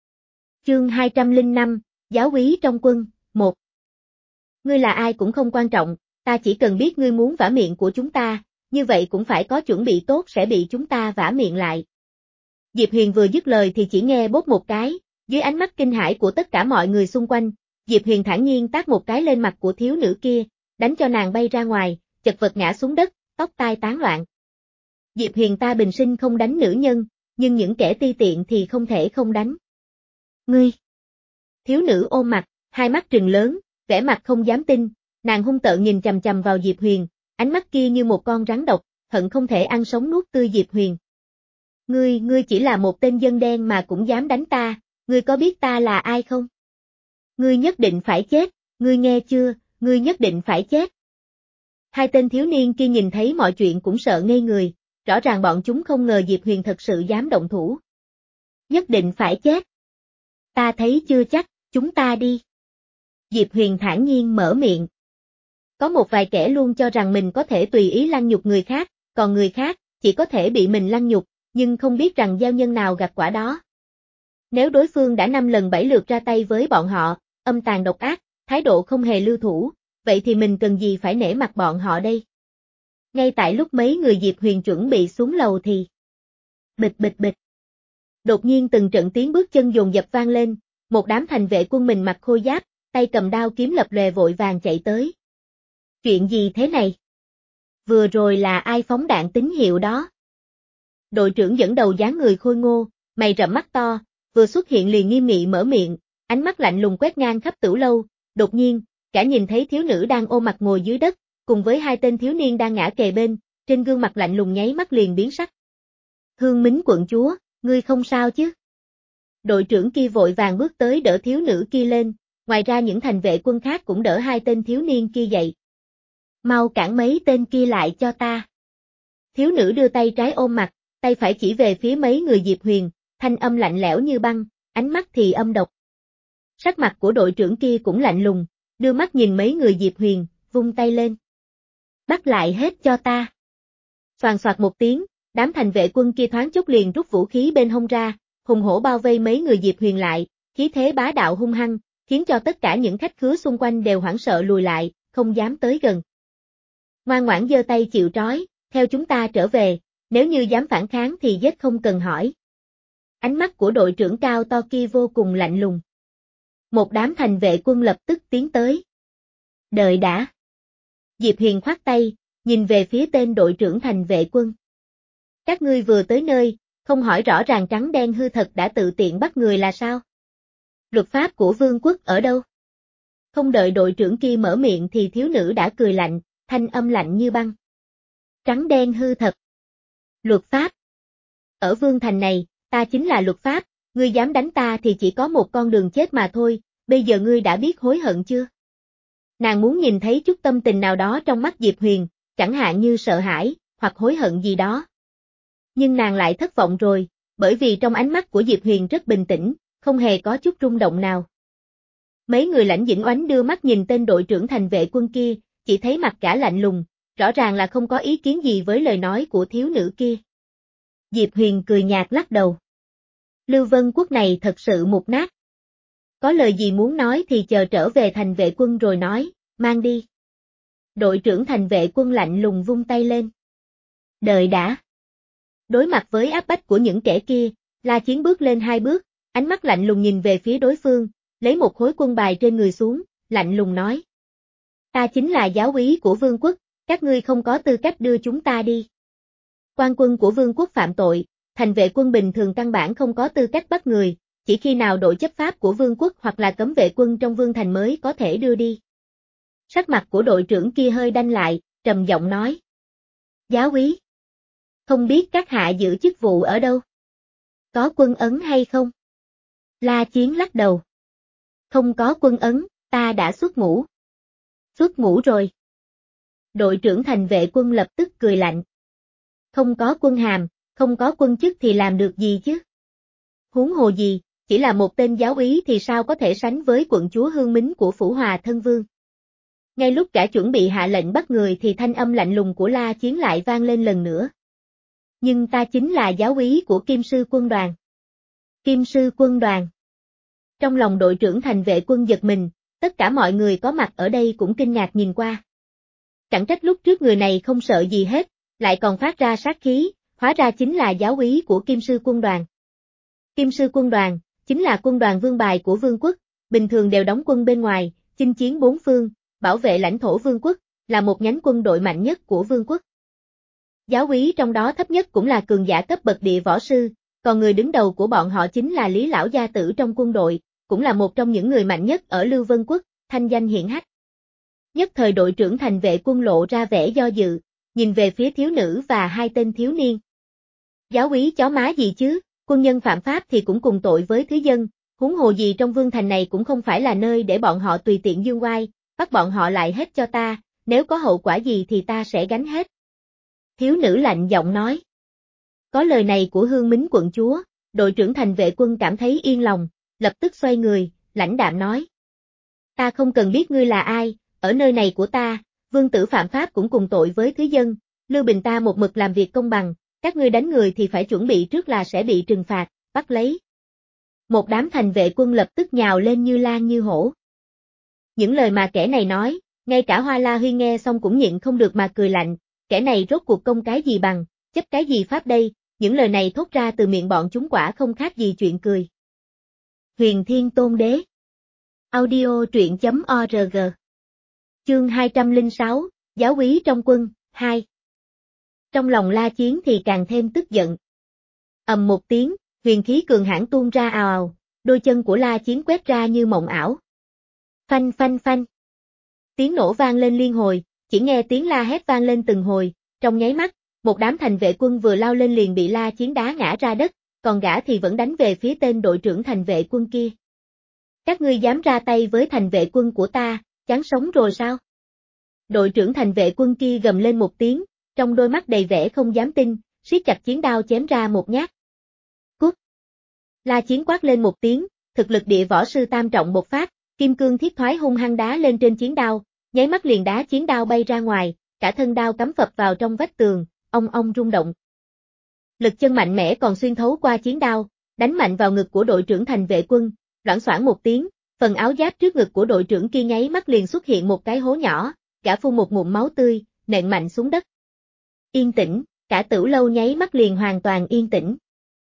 Chương hai trăm lẻ năm, Giáo úy trong quân, một. Ngươi là ai cũng không quan trọng, ta chỉ cần biết ngươi muốn vả miệng của chúng ta, như vậy cũng phải có chuẩn bị tốt sẽ bị chúng ta vả miệng lại. Diệp Huyền vừa dứt lời thì chỉ nghe bốp một cái, dưới ánh mắt kinh hãi của tất cả mọi người xung quanh, Diệp Huyền thản nhiên tát một cái lên mặt của thiếu nữ kia, đánh cho nàng bay ra ngoài, chật vật ngã xuống đất, tóc tai tán loạn. Diệp Huyền ta bình sinh không đánh nữ nhân, nhưng những kẻ ti tiện thì không thể không đánh. Ngươi! Thiếu nữ ôm mặt, hai mắt trừng lớn, vẻ mặt không dám tin, nàng hung tợn nhìn chằm chằm vào Diệp Huyền, ánh mắt kia như một con rắn độc, hận không thể ăn sống nuốt tươi Diệp Huyền. Ngươi, ngươi chỉ là một tên dân đen mà cũng dám đánh ta, ngươi có biết ta là ai không? Ngươi nhất định phải chết, ngươi nghe chưa, ngươi nhất định phải chết. Hai tên thiếu niên kia nhìn thấy mọi chuyện cũng sợ ngây người, rõ ràng bọn chúng không ngờ Diệp Huyền thật sự dám động thủ. Nhất định phải chết. Ta thấy chưa chắc, chúng ta đi. Diệp Huyền thản nhiên mở miệng. Có một vài kẻ luôn cho rằng mình có thể tùy ý lăng nhục người khác, còn người khác chỉ có thể bị mình lăng nhục, nhưng không biết rằng gieo nhân nào gặt quả đó. Nếu đối phương đã năm lần bảy lượt ra tay với bọn họ, âm tàn độc ác, thái độ không hề lưu thủ, vậy thì mình cần gì phải nể mặt bọn họ đây? Ngay tại lúc mấy người Diệp Huyền chuẩn bị xuống lầu thì... Bịch bịch bịch. Đột nhiên từng trận tiếng bước chân dồn dập vang lên, một đám thành vệ quân mình mặc khôi giáp, tay cầm đao kiếm lập lòe vội vàng chạy tới. Chuyện gì thế này? Vừa rồi là ai phóng đạn tín hiệu đó? Đội trưởng dẫn đầu dáng người khôi ngô, mày rậm mắt to, vừa xuất hiện liền nghiêm nghị mở miệng, ánh mắt lạnh lùng quét ngang khắp tửu lâu, đột nhiên, cả nhìn thấy thiếu nữ đang ôm mặt ngồi dưới đất, cùng với hai tên thiếu niên đang ngã kề bên, trên gương mặt lạnh lùng nháy mắt liền biến sắc. Hương Mính quận chúa, ngươi không sao chứ? Đội trưởng kia vội vàng bước tới đỡ thiếu nữ kia lên, ngoài ra những thành vệ quân khác cũng đỡ hai tên thiếu niên kia dậy. Mau cản mấy tên kia lại cho ta. Thiếu nữ đưa tay trái ôm mặt, tay phải chỉ về phía mấy người Diệp Huyền, thanh âm lạnh lẽo như băng, ánh mắt thì âm độc. Sắc mặt của đội trưởng kia cũng lạnh lùng, đưa mắt nhìn mấy người Diệp Huyền, vung tay lên. Bắt lại hết cho ta. Xoàn xoạt một tiếng, đám thành vệ quân kia thoáng chốc liền rút vũ khí bên hông ra, hùng hổ bao vây mấy người Diệp Huyền lại, khí thế bá đạo hung hăng, khiến cho tất cả những khách khứa xung quanh đều hoảng sợ lùi lại, không dám tới gần. Ngoan ngoãn giơ tay chịu trói, theo chúng ta trở về, nếu như dám phản kháng thì giết không cần hỏi. Ánh mắt của đội trưởng cao to kia vô cùng lạnh lùng. Một đám thành vệ quân lập tức tiến tới. Đợi đã. Diệp Huyền khoát tay, nhìn về phía tên đội trưởng thành vệ quân. Các ngươi vừa tới nơi, không hỏi rõ ràng trắng đen hư thật đã tự tiện bắt người là sao? Luật pháp của vương quốc ở đâu? Không đợi đội trưởng kia mở miệng thì thiếu nữ đã cười lạnh, thanh âm lạnh như băng. Trắng đen hư thật. Luật pháp. Ở vương thành này, ta chính là luật pháp, ngươi dám đánh ta thì chỉ có một con đường chết mà thôi, bây giờ ngươi đã biết hối hận chưa? Nàng muốn nhìn thấy chút tâm tình nào đó trong mắt Diệp Huyền, chẳng hạn như sợ hãi, hoặc hối hận gì đó. Nhưng nàng lại thất vọng rồi, bởi vì trong ánh mắt của Diệp Huyền rất bình tĩnh, không hề có chút rung động nào. Mấy người lãnh dĩnh oánh đưa mắt nhìn tên đội trưởng thành vệ quân kia, chỉ thấy mặt cả lạnh lùng, rõ ràng là không có ý kiến gì với lời nói của thiếu nữ kia. Diệp Huyền cười nhạt lắc đầu. Lưu Vân Quốc này thật sự mục nát. Có lời gì muốn nói thì chờ trở về thành vệ quân rồi nói, mang đi. Đội trưởng thành vệ quân lạnh lùng vung tay lên. Đợi đã. Đối mặt với áp bách của những kẻ kia, La Chiến bước lên hai bước, ánh mắt lạnh lùng nhìn về phía đối phương, lấy một khối quân bài trên người xuống, lạnh lùng nói. Ta chính là giáo úy của vương quốc, các ngươi không có tư cách đưa chúng ta đi. Quan quân của vương quốc phạm tội, thành vệ quân bình thường căn bản không có tư cách bắt người, chỉ khi nào đội chấp pháp của vương quốc hoặc là cấm vệ quân trong vương thành mới có thể đưa đi. Sắc mặt của đội trưởng kia hơi đanh lại, trầm giọng nói. Giáo úy, không biết các hạ giữ chức vụ ở đâu? Có quân ấn hay không? La Chiến lắc đầu. Không có quân ấn, ta đã xuất ngũ. Xuất ngũ rồi. Đội trưởng thành vệ quân lập tức cười lạnh. Không có quân hàm, không có quân chức thì làm được gì chứ? Huống hồ gì, chỉ là một tên giáo úy thì sao có thể sánh với quận chúa Hương Mính của Phủ Hòa Thân Vương. Ngay lúc cả chuẩn bị hạ lệnh bắt người thì thanh âm lạnh lùng của La Chiến lại vang lên lần nữa. Nhưng ta chính là giáo úy của Kim Sư Quân đoàn. Kim Sư Quân đoàn. Trong lòng đội trưởng thành vệ quân giật mình, tất cả mọi người có mặt ở đây cũng kinh ngạc nhìn qua. Chẳng trách lúc trước người này không sợ gì hết, lại còn phát ra sát khí, hóa ra chính là giáo úy của Kim Sư Quân đoàn. Kim Sư Quân đoàn, chính là quân đoàn vương bài của vương quốc, bình thường đều đóng quân bên ngoài, chinh chiến bốn phương, bảo vệ lãnh thổ vương quốc, là một nhánh quân đội mạnh nhất của vương quốc. Giáo úy trong đó thấp nhất cũng là cường giả cấp bậc địa võ sư, còn người đứng đầu của bọn họ chính là Lý Lão Gia Tử trong quân đội, cũng là một trong những người mạnh nhất ở Lưu Vân Quốc, thanh danh hiển hách. Nhất thời đội trưởng thành vệ quân lộ ra vẻ do dự, nhìn về phía thiếu nữ và hai tên thiếu niên. Giáo úy chó má gì chứ, quân nhân phạm pháp thì cũng cùng tội với thứ dân, huống hồ gì trong vương thành này cũng không phải là nơi để bọn họ tùy tiện dương oai, bắt bọn họ lại hết cho ta, nếu có hậu quả gì thì ta sẽ gánh hết. Thiếu nữ lạnh giọng nói. Có lời này của Hương Mính quận chúa, đội trưởng thành vệ quân cảm thấy yên lòng, lập tức xoay người, lãnh đạm nói. Ta không cần biết ngươi là ai, ở nơi này của ta, vương tử phạm pháp cũng cùng tội với thứ dân, Lưu Bình ta một mực làm việc công bằng, các ngươi đánh người thì phải chuẩn bị trước là sẽ bị trừng phạt, bắt lấy. Một đám thành vệ quân lập tức nhào lên như lan như hổ. Những lời mà kẻ này nói, ngay cả Hoa La Huy nghe xong cũng nhịn không được mà cười lạnh, kẻ này rốt cuộc công cái gì bằng, chấp cái gì pháp đây, những lời này thốt ra từ miệng bọn chúng quả không khác gì chuyện cười. Huyền Thiên Tôn Đế. Audio truyện chấm org. Chương hai trăm lẻ sáu, Giáo úy trong quân, hai. Trong lòng La Chiến thì càng thêm tức giận. Ầm một tiếng, huyền khí cường hãn tuôn ra ào ào, đôi chân của La Chiến quét ra như mộng ảo. Phanh phanh phanh. Tiếng nổ vang lên liên hồi, chỉ nghe tiếng la hét vang lên từng hồi, trong nháy mắt, một đám thành vệ quân vừa lao lên liền bị La Chiến đá ngã ra đất, còn gã thì vẫn đánh về phía tên đội trưởng thành vệ quân kia. Các ngươi dám ra tay với thành vệ quân của ta, chán sống rồi sao? Đội trưởng thành vệ quân kia gầm lên một tiếng, trong đôi mắt đầy vẻ không dám tin, siết chặt chiến đao chém ra một nhát. Cút! La Chiến quát lên một tiếng, thực lực địa võ sư tam trọng một phát, kim cương thiết thoái hung hăng đá lên trên chiến đao, nháy mắt liền đá chiến đao bay ra ngoài, cả thân đao cắm phập vào trong vách tường, ong ong rung động. Lực chân mạnh mẽ còn xuyên thấu qua chiến đao, đánh mạnh vào ngực của đội trưởng thành vệ quân, loảng xoảng một tiếng, phần áo giáp trước ngực của đội trưởng kia nháy mắt liền xuất hiện một cái hố nhỏ, gã phun một ngụm máu tươi, nện mạnh xuống đất. Yên tĩnh, cả Tửu Lâu nháy mắt liền hoàn toàn yên tĩnh.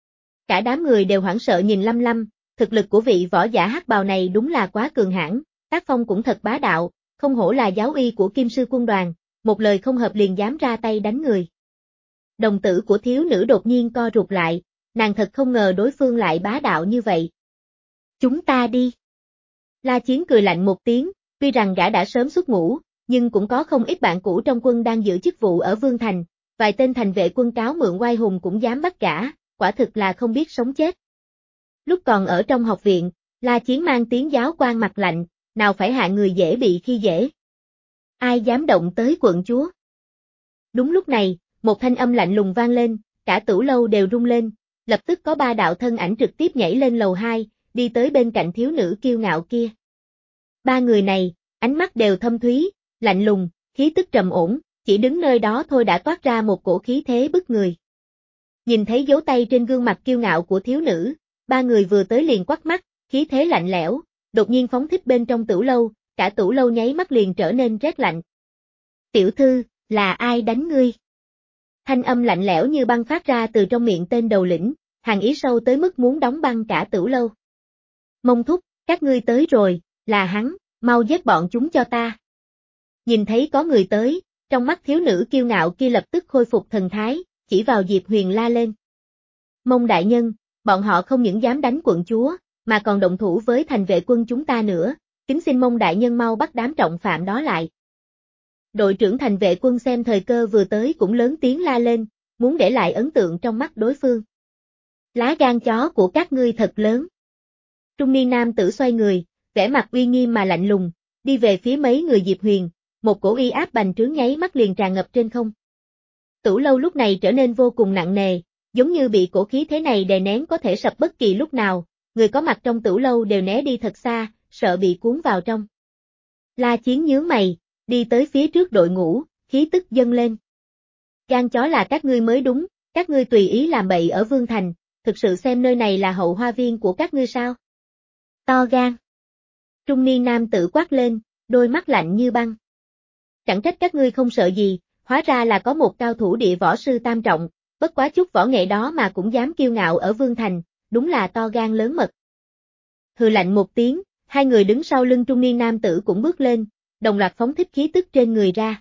Cả đám người đều hoảng sợ nhìn Lâm Lâm, thực lực của vị võ giả hắc bào này đúng là quá cường hãn, tác phong cũng thật bá đạo, không hổ là giáo uy của Kim Sư Quân đoàn, một lời không hợp liền dám ra tay đánh người. Đồng tử của thiếu nữ đột nhiên co rụt lại, nàng thật không ngờ đối phương lại bá đạo như vậy. Chúng ta đi. La Chiến cười lạnh một tiếng, tuy rằng gã đã sớm xuất ngũ, nhưng cũng có không ít bạn cũ trong quân đang giữ chức vụ ở Vương Thành, vài tên thành vệ quân cáo mượn oai hùng cũng dám bắt gã, quả thực là không biết sống chết. Lúc còn ở trong học viện, La Chiến mang tiếng giáo quan mặt lạnh, nào phải hạ người dễ bị khi dễ. Ai dám động tới quận chúa? Đúng lúc này, một thanh âm lạnh lùng vang lên, cả Tửu Lâu đều rung lên, lập tức có ba đạo thân ảnh trực tiếp nhảy lên lầu hai, đi tới bên cạnh thiếu nữ kiêu ngạo kia. Ba người này, ánh mắt đều thâm thúy, lạnh lùng, khí tức trầm ổn, chỉ đứng nơi đó thôi đã toát ra một cổ khí thế bức người. Nhìn thấy dấu tay trên gương mặt kiêu ngạo của thiếu nữ, ba người vừa tới liền quắt mắt, khí thế lạnh lẽo, đột nhiên phóng thích bên trong Tửu Lâu, cả Tửu Lâu nháy mắt liền trở nên rét lạnh. Tiểu thư, là ai đánh ngươi? Thanh âm lạnh lẽo như băng phát ra từ trong miệng tên đầu lĩnh, hàn ý sâu tới mức muốn đóng băng cả Tửu Lâu. Mông thúc, các ngươi tới rồi, là hắn, mau giết bọn chúng cho ta. Nhìn thấy có người tới, trong mắt thiếu nữ kiêu ngạo kia lập tức khôi phục thần thái, chỉ vào Diệp Huyền la lên. Mông đại nhân, bọn họ không những dám đánh quận chúa, mà còn động thủ với thành vệ quân chúng ta nữa, kính xin mong đại nhân mau bắt đám trọng phạm đó lại. Đội trưởng thành vệ quân xem thời cơ vừa tới cũng lớn tiếng la lên, muốn để lại ấn tượng trong mắt đối phương. Lá gan chó của các ngươi thật lớn. Trung niên nam tử xoay người, vẻ mặt uy nghiêm mà lạnh lùng, đi về phía mấy người Diệp Huyền, một cổ uy áp bành trướng nháy mắt liền tràn ngập trên không. Tửu lâu lúc này trở nên vô cùng nặng nề, giống như bị cổ khí thế này đè nén có thể sập bất kỳ lúc nào, người có mặt trong tửu lâu đều né đi thật xa, sợ bị cuốn vào trong. La Chiến nhướng mày, đi tới phía trước đội ngũ, khí tức dâng lên. Gan chó là các ngươi mới đúng, các ngươi tùy ý làm bậy ở Vương Thành, thực sự xem nơi này là hậu hoa viên của các ngươi sao? To gan. Trung niên nam tử quát lên, đôi mắt lạnh như băng. Chẳng trách các ngươi không sợ gì, hóa ra là có một cao thủ địa võ sư tam trọng, bất quá chút võ nghệ đó mà cũng dám kiêu ngạo ở Vương Thành, đúng là to gan lớn mật. Hừ lạnh một tiếng, hai người đứng sau lưng trung niên nam tử cũng bước lên, đồng loạt phóng thích khí tức trên người ra.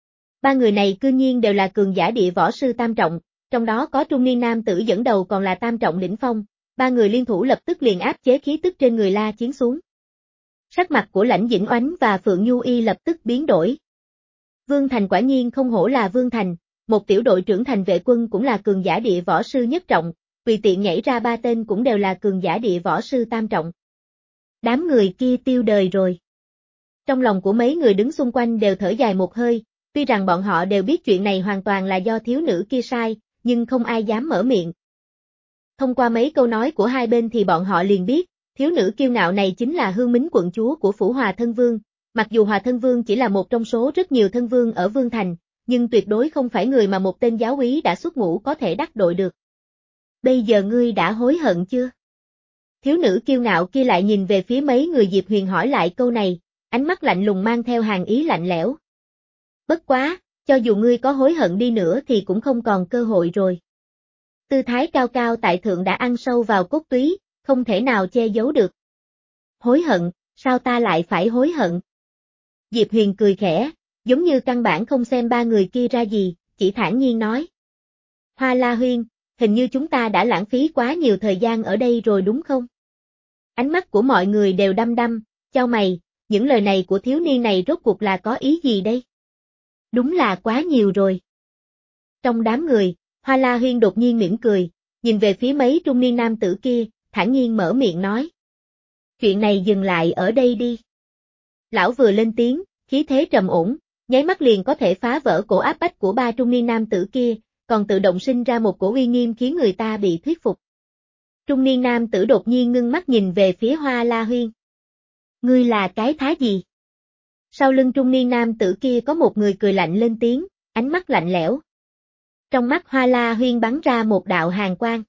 Ba người này cư nhiên đều là cường giả địa võ sư tam trọng, trong đó có trung niên nam tử dẫn đầu còn là tam trọng đỉnh phong, ba người liên thủ lập tức liền áp chế khí tức trên người La Chiến xuống. Sắc mặt của Lãnh Dĩnh Oánh và Phượng Nhu Y lập tức biến đổi. Vương Thành quả nhiên không hổ là Vương Thành, một tiểu đội trưởng thành vệ quân cũng là cường giả địa võ sư nhất trọng, tùy tiện nhảy ra ba tên cũng đều là cường giả địa võ sư tam trọng. Đám người kia tiêu đời rồi. Trong lòng của mấy người đứng xung quanh đều thở dài một hơi, tuy rằng bọn họ đều biết chuyện này hoàn toàn là do thiếu nữ kia sai, nhưng không ai dám mở miệng. Thông qua mấy câu nói của hai bên thì bọn họ liền biết, thiếu nữ kiêu ngạo này chính là Hương Mính quận chúa của Phủ Hòa Thân Vương, mặc dù Hòa Thân Vương chỉ là một trong số rất nhiều thân vương ở Vương Thành, nhưng tuyệt đối không phải người mà một tên giáo úy đã xuất ngũ có thể đắc tội được. Bây giờ ngươi đã hối hận chưa? Thiếu nữ kiêu ngạo kia lại nhìn về phía mấy người Diệp Huyền hỏi lại câu này, ánh mắt lạnh lùng mang theo hàn ý lạnh lẽo. Bất quá, cho dù ngươi có hối hận đi nữa thì cũng không còn cơ hội rồi. Tư thái cao cao tại thượng đã ăn sâu vào cốt túy, không thể nào che giấu được. Hối hận, sao ta lại phải hối hận? Diệp Huyền cười khẽ, giống như căn bản không xem ba người kia ra gì, chỉ thản nhiên nói. Hoa La Huyên, hình như chúng ta đã lãng phí quá nhiều thời gian ở đây rồi đúng không? Ánh mắt của mọi người đều đăm đăm, chau mày, những lời này của thiếu niên này rốt cuộc là có ý gì đây? Đúng là quá nhiều rồi. Trong đám người, Hoa La Huyên đột nhiên mỉm cười, nhìn về phía mấy trung niên nam tử kia, thản nhiên mở miệng nói. Chuyện này dừng lại ở đây đi. Lão vừa lên tiếng, khí thế trầm ổn, nháy mắt liền có thể phá vỡ cổ áp bách của ba trung niên nam tử kia, còn tự động sinh ra một cổ uy nghiêm khiến người ta bị thuyết phục. Trung niên nam tử đột nhiên ngưng mắt nhìn về phía Hoa La Huyên. Ngươi là cái thá gì? Sau lưng trung niên nam tử kia có một người cười lạnh lên tiếng, ánh mắt lạnh lẽo. Trong mắt Hoa La Huyên bắn ra một đạo hàn quang.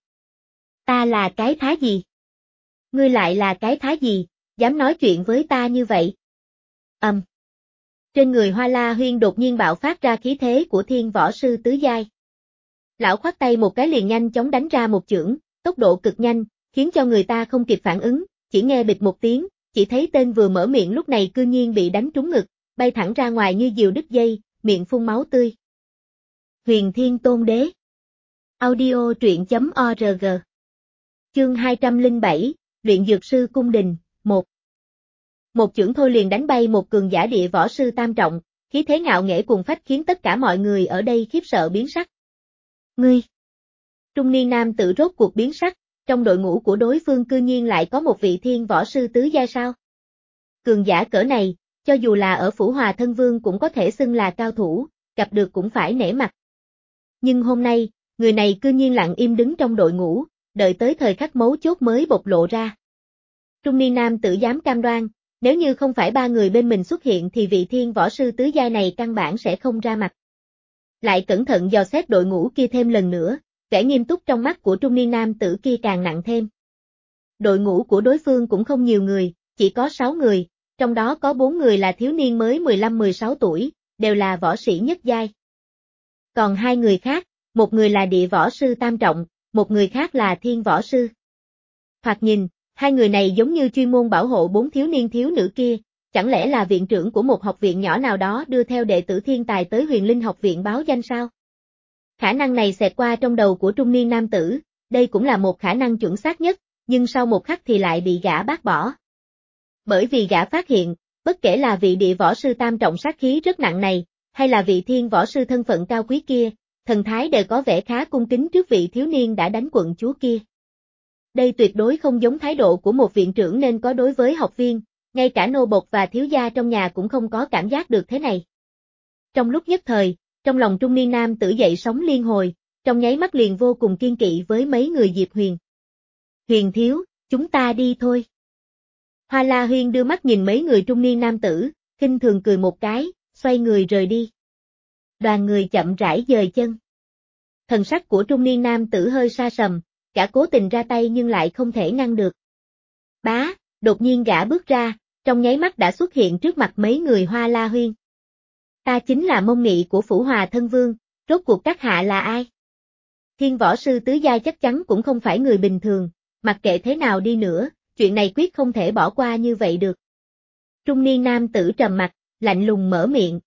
Ta là cái thá gì? Ngươi lại là cái thá gì, dám nói chuyện với ta như vậy? Ầm. Um. Trên người Hoa La Huyên đột nhiên bạo phát ra khí thế của thiên võ sư tứ giai. Lão khoát tay một cái liền nhanh chóng đánh ra một chưởng, tốc độ cực nhanh, khiến cho người ta không kịp phản ứng, chỉ nghe bịch một tiếng, chỉ thấy tên vừa mở miệng lúc này cư nhiên bị đánh trúng ngực, bay thẳng ra ngoài như diều đứt dây, miệng phun máu tươi. Huyền Thiên Tôn Đế. Audio truyện chấm org. Chương hai trăm lẻ bảy, Luyện Dược Sư Cung Đình, một. Một chưởng thôi liền đánh bay một cường giả địa võ sư tam trọng, khí thế ngạo nghễ cuồng phách khiến tất cả mọi người ở đây khiếp sợ biến sắc. Ngươi! Trung niên nam tự rốt cuộc biến sắc, trong đội ngũ của đối phương cư nhiên lại có một vị thiên võ sư tứ giai sao? Cường giả cỡ này, cho dù là ở Phủ Hòa Thân Vương cũng có thể xưng là cao thủ, gặp được cũng phải nể mặt. Nhưng hôm nay, người này cư nhiên lặng im đứng trong đội ngũ, đợi tới thời khắc mấu chốt mới bộc lộ ra. Trung niên nam tử dám cam đoan, nếu như không phải ba người bên mình xuất hiện thì vị thiên võ sư tứ giai này căn bản sẽ không ra mặt. Lại cẩn thận dò xét đội ngũ kia thêm lần nữa, vẻ nghiêm túc trong mắt của trung niên nam tử kia càng nặng thêm. Đội ngũ của đối phương cũng không nhiều người, chỉ có sáu người, trong đó có bốn người là thiếu niên mới mười lăm mười sáu tuổi, đều là võ sĩ nhất giai. Còn hai người khác, một người là địa võ sư tam trọng, một người khác là thiên võ sư. Thoạt nhìn, hai người này giống như chuyên môn bảo hộ bốn thiếu niên thiếu nữ kia, chẳng lẽ là viện trưởng của một học viện nhỏ nào đó đưa theo đệ tử thiên tài tới Huyền Linh học viện báo danh sao? Khả năng này xẹt qua trong đầu của trung niên nam tử, đây cũng là một khả năng chuẩn xác nhất, nhưng sau một khắc thì lại bị gã bác bỏ. Bởi vì gã phát hiện, bất kể là vị địa võ sư tam trọng sát khí rất nặng này, hay là vị thiên võ sư thân phận cao quý kia, thần thái đều có vẻ khá cung kính trước vị thiếu niên đã đánh quận chúa kia. Đây tuyệt đối không giống thái độ của một viện trưởng nên có đối với học viên, ngay cả nô bộc và thiếu gia trong nhà cũng không có cảm giác được thế này. Trong lúc nhất thời, trong lòng trung niên nam tử dậy sóng liên hồi, trong nháy mắt liền vô cùng kiên kỵ với mấy người Diệp Huyền. Huyền thiếu, chúng ta đi thôi. Hoa La Huyên đưa mắt nhìn mấy người trung niên nam tử, khinh thường cười một cái, xoay người rời đi. Đoàn người chậm rãi dời chân. Thần sắc của trung niên nam tử hơi sa sầm, gã cố tình ra tay nhưng lại không thể ngăn được. Bá, đột nhiên gã bước ra, trong nháy mắt đã xuất hiện trước mặt mấy người Hoa La Huyên. Ta chính là Mông Nghị của Phủ Hòa Thân Vương, rốt cuộc các hạ là ai? Thiên võ sư tứ giai chắc chắn cũng không phải người bình thường, mặc kệ thế nào đi nữa, chuyện này quyết không thể bỏ qua như vậy được. Trung niên nam tử trầm mặt, lạnh lùng mở miệng.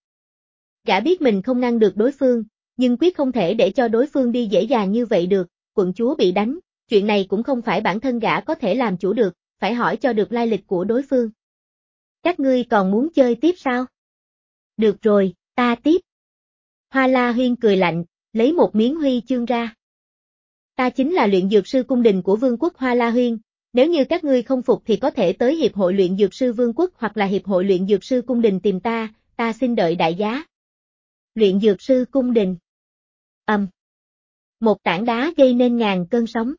Gã biết mình không ngăn được đối phương, nhưng quyết không thể để cho đối phương đi dễ dàng như vậy được, quận chúa bị đánh, chuyện này cũng không phải bản thân gã có thể làm chủ được, phải hỏi cho được lai lịch của đối phương. Các ngươi còn muốn chơi tiếp sao? Được rồi, ta tiếp. Hoa La Huyên cười lạnh, lấy một miếng huy chương ra. Ta chính là luyện dược sư cung đình của vương quốc Hoa La Huyên, nếu như các ngươi không phục thì có thể tới Hiệp hội luyện dược sư vương quốc hoặc là Hiệp hội luyện dược sư cung đình tìm ta, ta xin đợi đại giá. Luyện dược sư cung đình. Ầm. Um. Một tảng đá gây nên ngàn cơn sóng.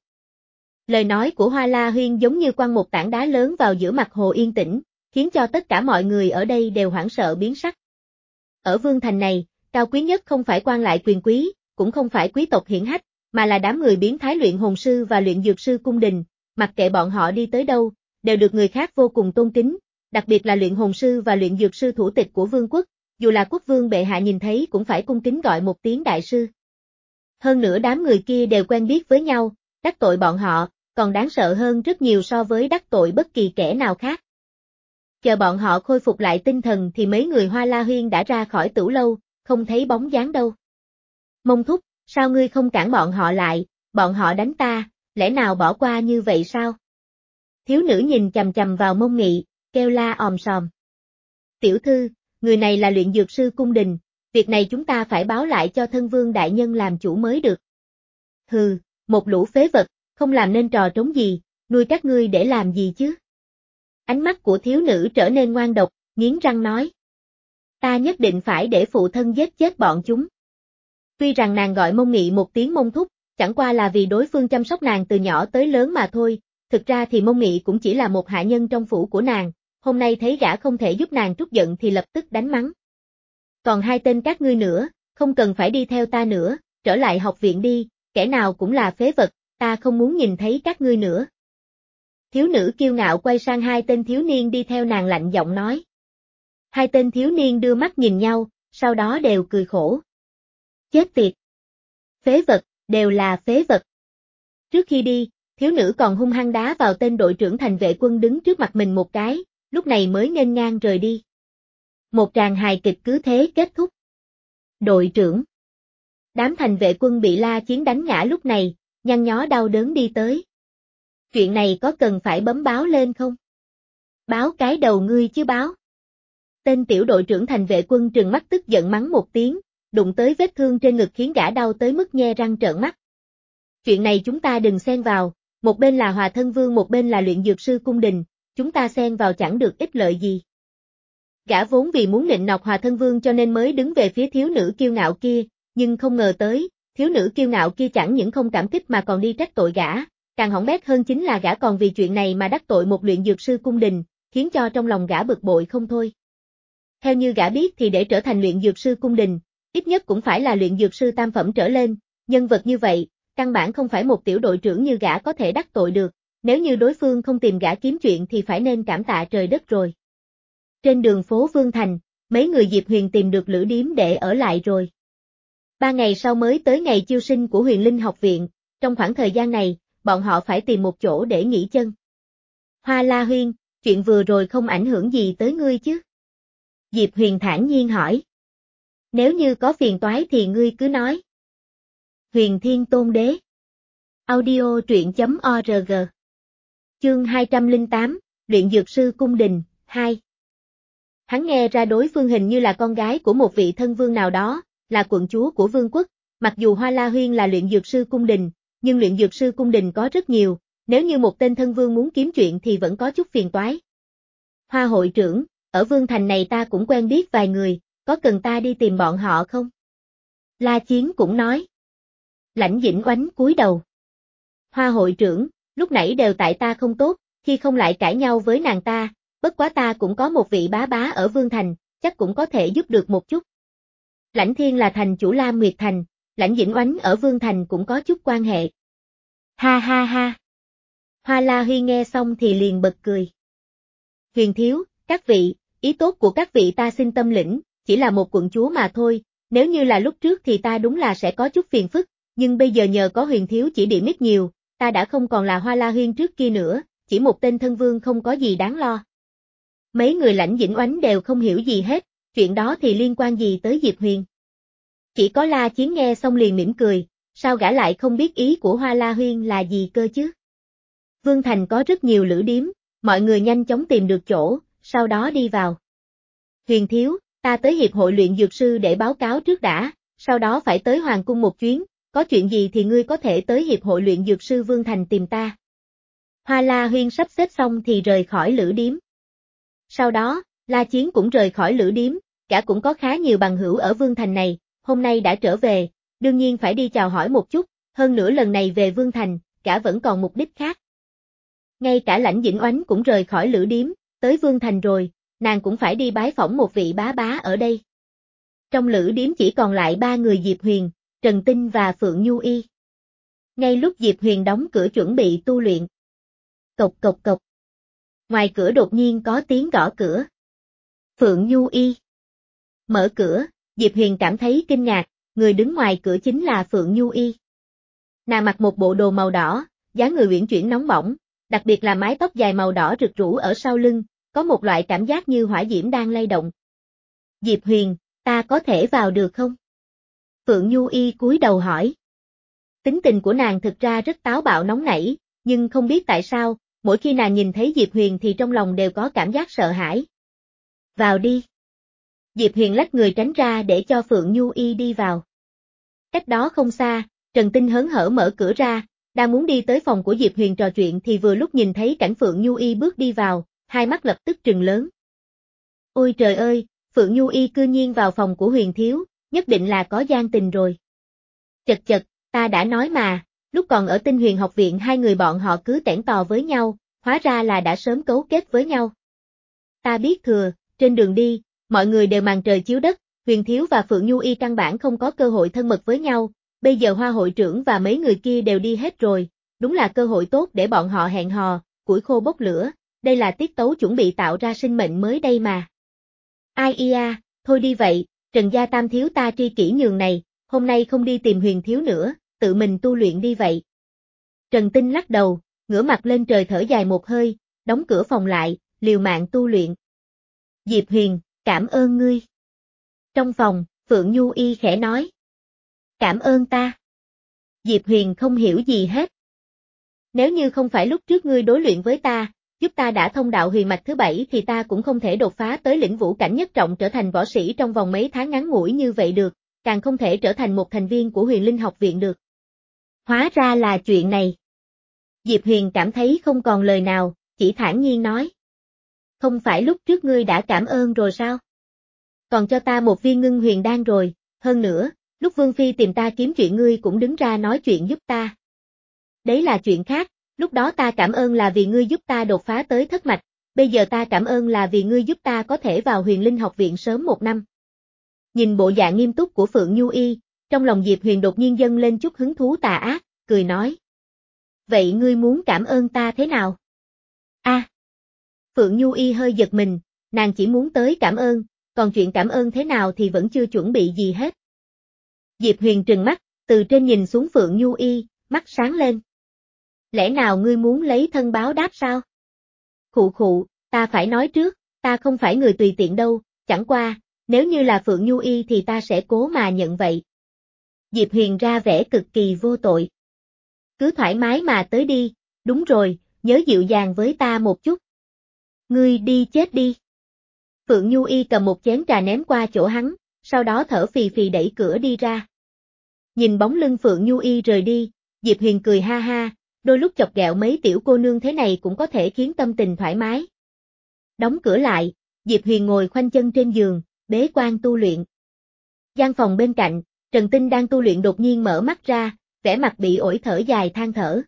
Lời nói của Hoa La Huyên giống như quăng một tảng đá lớn vào giữa mặt hồ yên tĩnh, khiến cho tất cả mọi người ở đây đều hoảng sợ biến sắc. Ở Vương Thành này, cao quý nhất không phải quan lại quyền quý, cũng không phải quý tộc hiển hách, mà là đám người biến thái luyện hồn sư và luyện dược sư cung đình, mặc kệ bọn họ đi tới đâu, đều được người khác vô cùng tôn kính, đặc biệt là luyện hồn sư và luyện dược sư thủ tịch của vương quốc, dù là quốc vương bệ hạ nhìn thấy cũng phải cung kính gọi một tiếng đại sư. Hơn nữa đám người kia đều quen biết với nhau, đắc tội bọn họ, còn đáng sợ hơn rất nhiều so với đắc tội bất kỳ kẻ nào khác. Chờ bọn họ khôi phục lại tinh thần thì mấy người Hoa La Huyên đã ra khỏi tửu lâu, không thấy bóng dáng đâu. Mông thúc, sao ngươi không cản bọn họ lại, bọn họ đánh ta, lẽ nào bỏ qua như vậy sao? Thiếu nữ nhìn chằm chằm vào Mông Nghị, kêu la òm sòm. Tiểu thư, người này là luyện dược sư cung đình, việc này chúng ta phải báo lại cho thân vương đại nhân làm chủ mới được. Hừ, một lũ phế vật, không làm nên trò trống gì, nuôi các ngươi để làm gì chứ? Ánh mắt của thiếu nữ trở nên ngoan độc, nghiến răng nói. Ta nhất định phải để phụ thân giết chết bọn chúng. Tuy rằng nàng gọi Mông Nghị một tiếng Mông thúc, chẳng qua là vì đối phương chăm sóc nàng từ nhỏ tới lớn mà thôi, thực ra thì Mông Nghị cũng chỉ là một hạ nhân trong phủ của nàng, hôm nay thấy gã không thể giúp nàng trút giận thì lập tức đánh mắng. Còn hai tên các ngươi nữa, không cần phải đi theo ta nữa, trở lại học viện đi, kẻ nào cũng là phế vật, ta không muốn nhìn thấy các ngươi nữa. Thiếu nữ kiêu ngạo quay sang hai tên thiếu niên đi theo nàng lạnh giọng nói. Hai tên thiếu niên đưa mắt nhìn nhau, sau đó đều cười khổ. Chết tiệt! Phế vật, đều là phế vật. Trước khi đi, thiếu nữ còn hung hăng đá vào tên đội trưởng thành vệ quân đứng trước mặt mình một cái, lúc này mới nghênh ngang rời đi. Một tràng hài kịch cứ thế kết thúc. Đội trưởng. Đám thành vệ quân bị La Chiến đánh ngã lúc này, nhăn nhó đau đớn đi tới. Chuyện này có cần phải bấm báo lên không? Báo cái đầu ngươi chứ báo. Tên tiểu đội trưởng thành vệ quân trừng mắt tức giận mắng một tiếng, đụng tới vết thương trên ngực khiến gã đau tới mức nhe răng trợn mắt. Chuyện này chúng ta đừng xen vào, một bên là Hòa Thân Vương một bên là luyện dược sư cung đình, chúng ta xen vào chẳng được ích lợi gì. Gã vốn vì muốn nịnh nọt Hòa Thân Vương cho nên mới đứng về phía thiếu nữ kiêu ngạo kia, nhưng không ngờ tới, thiếu nữ kiêu ngạo kia chẳng những không cảm kích mà còn đi trách tội gã, càng hỏng bét hơn chính là gã còn vì chuyện này mà đắc tội một luyện dược sư cung đình, khiến cho trong lòng gã bực bội không thôi. Theo như gã biết thì để trở thành luyện dược sư cung đình, ít nhất cũng phải là luyện dược sư tam phẩm trở lên, nhân vật như vậy, căn bản không phải một tiểu đội trưởng như gã có thể đắc tội được, nếu như đối phương không tìm gã kiếm chuyện thì phải nên cảm tạ trời đất rồi. Trên đường phố Vương Thành, mấy người Diệp Huyền tìm được lữ điếm để ở lại rồi. Ba ngày sau mới tới ngày chiêu sinh của Huyền Linh học viện, trong khoảng thời gian này, bọn họ phải tìm một chỗ để nghỉ chân. Hoa La Huyên, chuyện vừa rồi không ảnh hưởng gì tới ngươi chứ? Diệp Huyền thản nhiên hỏi. Nếu như có phiền toái thì ngươi cứ nói. Huyền Thiên Tôn Đế. Audio truyện chấm org Chương hai trăm lẻ tám, Luyện Dược Sư Cung Đình, hai. Hắn nghe ra đối phương hình như là con gái của một vị thân vương nào đó, là quận chúa của vương quốc, mặc dù Hoa La Huyên là luyện dược sư cung đình, nhưng luyện dược sư cung đình có rất nhiều, nếu như một tên thân vương muốn kiếm chuyện thì vẫn có chút phiền toái. Hoa hội trưởng, ở vương thành này ta cũng quen biết vài người, có cần ta đi tìm bọn họ không? La Chiến cũng nói. Lãnh Dĩnh Oánh cúi đầu. Hoa hội trưởng, lúc nãy đều tại ta không tốt, khi không lại cãi nhau với nàng ta, bất quá ta cũng có một vị bá bá ở vương thành, chắc cũng có thể giúp được một chút. Lãnh Thiên là thành chủ Lam Nguyệt Thành, Lãnh Dĩnh Oánh ở vương thành cũng có chút quan hệ. Ha ha ha. Hoa La Huy nghe xong thì liền bật cười. Huyền thiếu, các vị, ý tốt của các vị ta xin tâm lĩnh, chỉ là một quận chúa mà thôi, nếu như là lúc trước thì ta đúng là sẽ có chút phiền phức, nhưng bây giờ nhờ có huyền thiếu chỉ điểm ít nhiều, ta đã không còn là Hoa La Huyên trước kia nữa, chỉ một tên thân vương không có gì đáng lo. Mấy người Lãnh Dĩnh Oánh đều không hiểu gì hết, chuyện đó thì liên quan gì tới Diệp Huyền. Chỉ có La Chiến nghe xong liền mỉm cười, sao gã lại không biết ý của Hoa La Huyên là gì cơ chứ? Vương Thành có rất nhiều lữ điếm, mọi người nhanh chóng tìm được chỗ, sau đó đi vào. Huyền thiếu, ta tới hiệp hội luyện dược sư để báo cáo trước đã, sau đó phải tới hoàng cung một chuyến, có chuyện gì thì ngươi có thể tới hiệp hội luyện dược sư Vương Thành tìm ta. Hoa La Huyên sắp xếp xong thì rời khỏi lữ điếm. Sau đó, La Chiến cũng rời khỏi lữ điếm, gã cũng có khá nhiều bằng hữu ở Vương Thành này, hôm nay đã trở về, đương nhiên phải đi chào hỏi một chút, hơn nữa lần này về Vương Thành, gã vẫn còn mục đích khác. Ngay cả Lãnh Dĩnh Oánh cũng rời khỏi lữ điếm, tới Vương Thành rồi, nàng cũng phải đi bái phỏng một vị bá bá ở đây. Trong lữ điếm chỉ còn lại ba người Diệp Huyền, Trần Tinh và Phượng Nhu Y. Ngay lúc Diệp Huyền đóng cửa chuẩn bị tu luyện. Cộc cộc cộc. Ngoài cửa đột nhiên có tiếng gõ cửa. Phượng Nhu Y. Mở cửa, Diệp Huyền cảm thấy kinh ngạc, người đứng ngoài cửa chính là Phượng Nhu Y. Nàng mặc một bộ đồ màu đỏ, dáng người uyển chuyển nóng bỏng, đặc biệt là mái tóc dài màu đỏ rực rũ ở sau lưng, có một loại cảm giác như hỏa diễm đang lay động. Diệp Huyền, ta có thể vào được không? Phượng Nhu Y cúi đầu hỏi. Tính tình của nàng thực ra rất táo bạo nóng nảy, nhưng không biết tại sao, mỗi khi nàng nhìn thấy Diệp Huyền thì trong lòng đều có cảm giác sợ hãi. Vào đi. Diệp Huyền lách người tránh ra để cho Phượng Nhu Y đi vào. Cách đó không xa, Trần Tinh hớn hở mở cửa ra, đang muốn đi tới phòng của Diệp Huyền trò chuyện thì vừa lúc nhìn thấy cảnh Phượng Nhu Y bước đi vào, hai mắt lập tức trừng lớn. Ôi trời ơi, Phượng Nhu Y cư nhiên vào phòng của Huyền thiếu, nhất định là có gian tình rồi. Chật chật, ta đã nói mà, lúc còn ở Tinh Huyền học viện hai người bọn họ cứ tẻn tò với nhau, hóa ra là đã sớm cấu kết với nhau. Ta biết thừa, trên đường đi, mọi người đều màn trời chiếu đất, Huyền thiếu và Phượng Nhu Y căn bản không có cơ hội thân mật với nhau, bây giờ Hoa hội trưởng và mấy người kia đều đi hết rồi, đúng là cơ hội tốt để bọn họ hẹn hò, củi khô bốc lửa, đây là tiết tấu chuẩn bị tạo ra sinh mệnh mới đây mà. Ai ia, thôi đi vậy, Trần gia tam thiếu ta tri kỷ nhường này, hôm nay không đi tìm Huyền thiếu nữa, tự mình tu luyện đi vậy. Trần Tinh lắc đầu, ngửa mặt lên trời thở dài một hơi, đóng cửa phòng lại, liều mạng tu luyện. Diệp Huyền, cảm ơn ngươi. Trong phòng, Phượng Nhu Y khẽ nói. Cảm ơn ta. Diệp Huyền không hiểu gì hết. Nếu như không phải lúc trước ngươi đối luyện với ta, giúp ta đã thông đạo huyền mạch thứ bảy thì ta cũng không thể đột phá tới lĩnh vũ cảnh nhất trọng trở thành võ sĩ trong vòng mấy tháng ngắn ngủi như vậy được, càng không thể trở thành một thành viên của Huyền Linh học viện được. Hóa ra là chuyện này. Diệp Huyền cảm thấy không còn lời nào, chỉ thản nhiên nói. Không phải lúc trước ngươi đã cảm ơn rồi sao? Còn cho ta một viên ngưng huyền đan rồi, hơn nữa, lúc Vương Phi tìm ta kiếm chuyện ngươi cũng đứng ra nói chuyện giúp ta. Đấy là chuyện khác, lúc đó ta cảm ơn là vì ngươi giúp ta đột phá tới thất mạch, bây giờ ta cảm ơn là vì ngươi giúp ta có thể vào Huyền Linh học viện sớm một năm. Nhìn bộ dạng nghiêm túc của Phượng Nhu Y, trong lòng Diệp Huyền đột nhiên dâng lên chút hứng thú tà ác, cười nói. Vậy ngươi muốn cảm ơn ta thế nào? A. À, Phượng Nhu Y hơi giật mình, nàng chỉ muốn tới cảm ơn, còn chuyện cảm ơn thế nào thì vẫn chưa chuẩn bị gì hết. Diệp Huyền trừng mắt, từ trên nhìn xuống Phượng Nhu Y, mắt sáng lên. Lẽ nào ngươi muốn lấy thân báo đáp sao? Khụ khụ, ta phải nói trước, ta không phải người tùy tiện đâu, chẳng qua, nếu như là Phượng Nhu Y thì ta sẽ cố mà nhận vậy. Diệp Huyền ra vẻ cực kỳ vô tội. Cứ thoải mái mà tới đi, đúng rồi, nhớ dịu dàng với ta một chút. Ngươi đi chết đi. Phượng Nhu Y cầm một chén trà ném qua chỗ hắn, sau đó thở phì phì đẩy cửa đi ra. Nhìn bóng lưng Phượng Nhu Y rời đi, Diệp Huyền cười ha ha, đôi lúc chọc ghẹo mấy tiểu cô nương thế này cũng có thể khiến tâm tình thoải mái. Đóng cửa lại, Diệp Huyền ngồi khoanh chân trên giường, bế quan tu luyện. Gian phòng bên cạnh, Trần Tinh đang tu luyện đột nhiên mở mắt ra, vẻ mặt bị ổi thở dài than thở.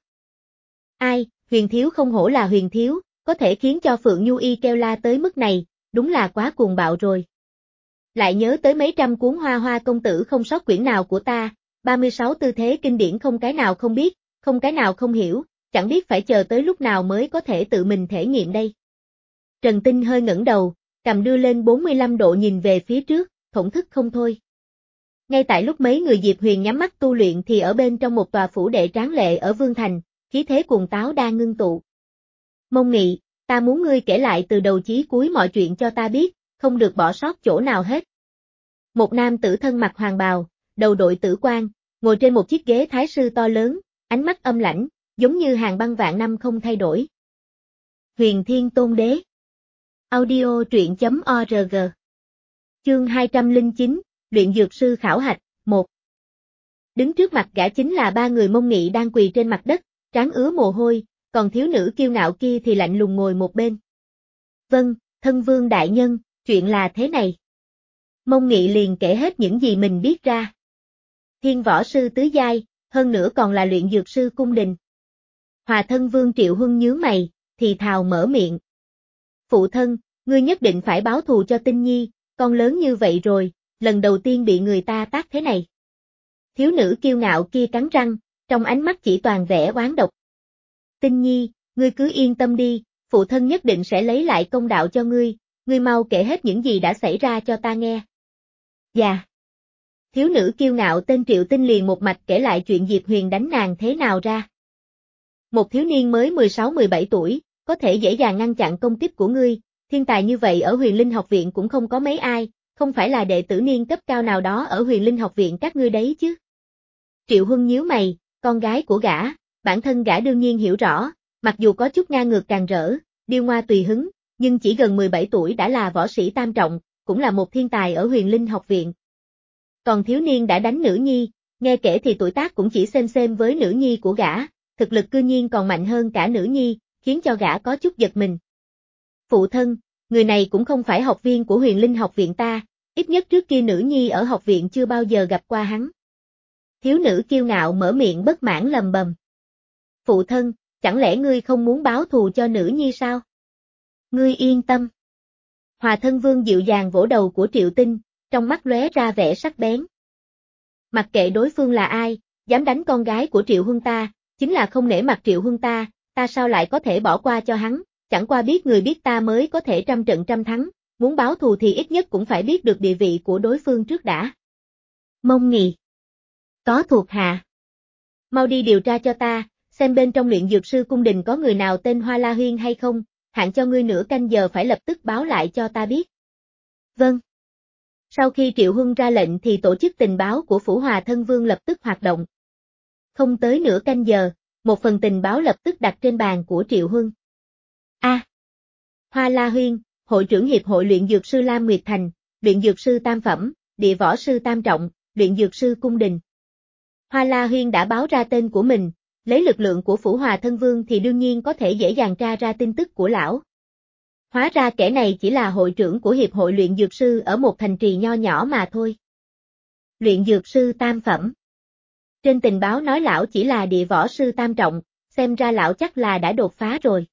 Ai, Huyền thiếu không hổ là Huyền thiếu, có thể khiến cho Phượng Nhu Y kêu la tới mức này, đúng là quá cuồng bạo rồi. Lại nhớ tới mấy trăm cuốn Hoa Hoa công tử không sót quyển nào của ta, ba mươi sáu tư thế kinh điển không cái nào không biết, không cái nào không hiểu, chẳng biết phải chờ tới lúc nào mới có thể tự mình thể nghiệm đây. Trần Tinh hơi ngẩng đầu, cầm đưa lên bốn mươi lăm độ nhìn về phía trước, thổn thức không thôi. Ngay tại lúc mấy người Diệp Huyền nhắm mắt tu luyện thì ở bên trong một tòa phủ đệ tráng lệ ở Vương Thành, khí thế cuồng táo đang ngưng tụ. Mông Nghị, ta muốn ngươi kể lại từ đầu chí cuối mọi chuyện cho ta biết, không được bỏ sót chỗ nào hết. Một nam tử thân mặc hoàng bào, đầu đội tử quan, ngồi trên một chiếc ghế thái sư to lớn, ánh mắt âm lãnh, giống như hàng băng vạn năm không thay đổi. Huyền Thiên Tôn Đế. Audio truyện chấm org. Chương hai trăm lẻ chín, Luyện Dược Sư Khảo Hạch, một. Đứng trước mặt gã chính là ba người Mông Nghị đang quỳ trên mặt đất, trán ứa mồ hôi, còn thiếu nữ kiêu ngạo kia thì lạnh lùng ngồi một bên. Vâng, thân vương đại nhân, chuyện là thế này. Mông Nghị liền kể hết những gì mình biết ra. Thiên võ sư tứ giai, hơn nữa còn là luyện dược sư cung đình. Hòa thân vương Triệu Huân nhướng mày, thì thào mở miệng. Phụ thân, ngươi nhất định phải báo thù cho Tinh Nhi, con lớn như vậy rồi, lần đầu tiên bị người ta tát thế này. Thiếu nữ kiêu ngạo kia cắn răng, trong ánh mắt chỉ toàn vẻ oán độc. Tinh Nhi, ngươi cứ yên tâm đi, phụ thân nhất định sẽ lấy lại công đạo cho ngươi, ngươi mau kể hết những gì đã xảy ra cho ta nghe. Dạ. Thiếu nữ kiêu ngạo tên Triệu Tinh liền một mạch kể lại chuyện Diệp Huyền đánh nàng thế nào ra. Một thiếu niên mới mười sáu mười bảy tuổi, có thể dễ dàng ngăn chặn công kích của ngươi, thiên tài như vậy ở Huyền Linh học viện cũng không có mấy ai, không phải là đệ tử niên cấp cao nào đó ở Huyền Linh học viện các ngươi đấy chứ. Triệu Huân nhíu mày, con gái của gã, bản thân gã đương nhiên hiểu rõ, mặc dù có chút ngang ngược càng rỡ, điêu ngoa tùy hứng, nhưng chỉ gần mười bảy tuổi đã là võ sĩ tam trọng, cũng là một thiên tài ở Huyền Linh học viện. Còn thiếu niên đã đánh nữ nhi, nghe kể thì tuổi tác cũng chỉ xem xem với nữ nhi của gã, thực lực cư nhiên còn mạnh hơn cả nữ nhi, khiến cho gã có chút giật mình. Phụ thân, người này cũng không phải học viên của Huyền Linh học viện ta, ít nhất trước kia nữ nhi ở học viện chưa bao giờ gặp qua hắn. Thiếu nữ kiêu ngạo mở miệng bất mãn lầm bầm. Phụ thân, chẳng lẽ ngươi không muốn báo thù cho nữ nhi sao? Ngươi yên tâm. Hòa thân vương dịu dàng vỗ đầu của Triệu Tinh, trong mắt lóe ra vẻ sắc bén. Mặc kệ đối phương là ai, dám đánh con gái của Triệu Huân ta, chính là không nể mặt Triệu Huân ta, ta sao lại có thể bỏ qua cho hắn, chẳng qua biết người biết ta mới có thể trăm trận trăm thắng, muốn báo thù thì ít nhất cũng phải biết được địa vị của đối phương trước đã. Mông Nghị. Có thuộc hạ. Mau đi điều tra cho ta, xem bên trong luyện dược sư cung đình có người nào tên Hoa La Huyên hay không, hạn cho ngươi nửa canh giờ phải lập tức báo lại cho ta biết. Vâng. Sau khi Triệu Huân ra lệnh thì tổ chức tình báo của Phủ Hòa Thân Vương lập tức hoạt động. Không tới nửa canh giờ, một phần tình báo lập tức đặt trên bàn của Triệu Huân. A. À, Hoa La Huyên, hội trưởng Hiệp hội luyện dược sư Lam Nguyệt Thành, luyện dược sư tam phẩm, địa võ sư tam trọng, luyện dược sư cung đình. Hoa La Huyên đã báo ra tên của mình, lấy lực lượng của Phủ Hòa Thân Vương thì đương nhiên có thể dễ dàng tra ra tin tức của lão. Hóa ra kẻ này chỉ là hội trưởng của Hiệp hội luyện dược sư ở một thành trì nho nhỏ mà thôi. Luyện dược sư tam phẩm. Trên tình báo nói lão chỉ là địa võ sư tam trọng, xem ra lão chắc là đã đột phá rồi.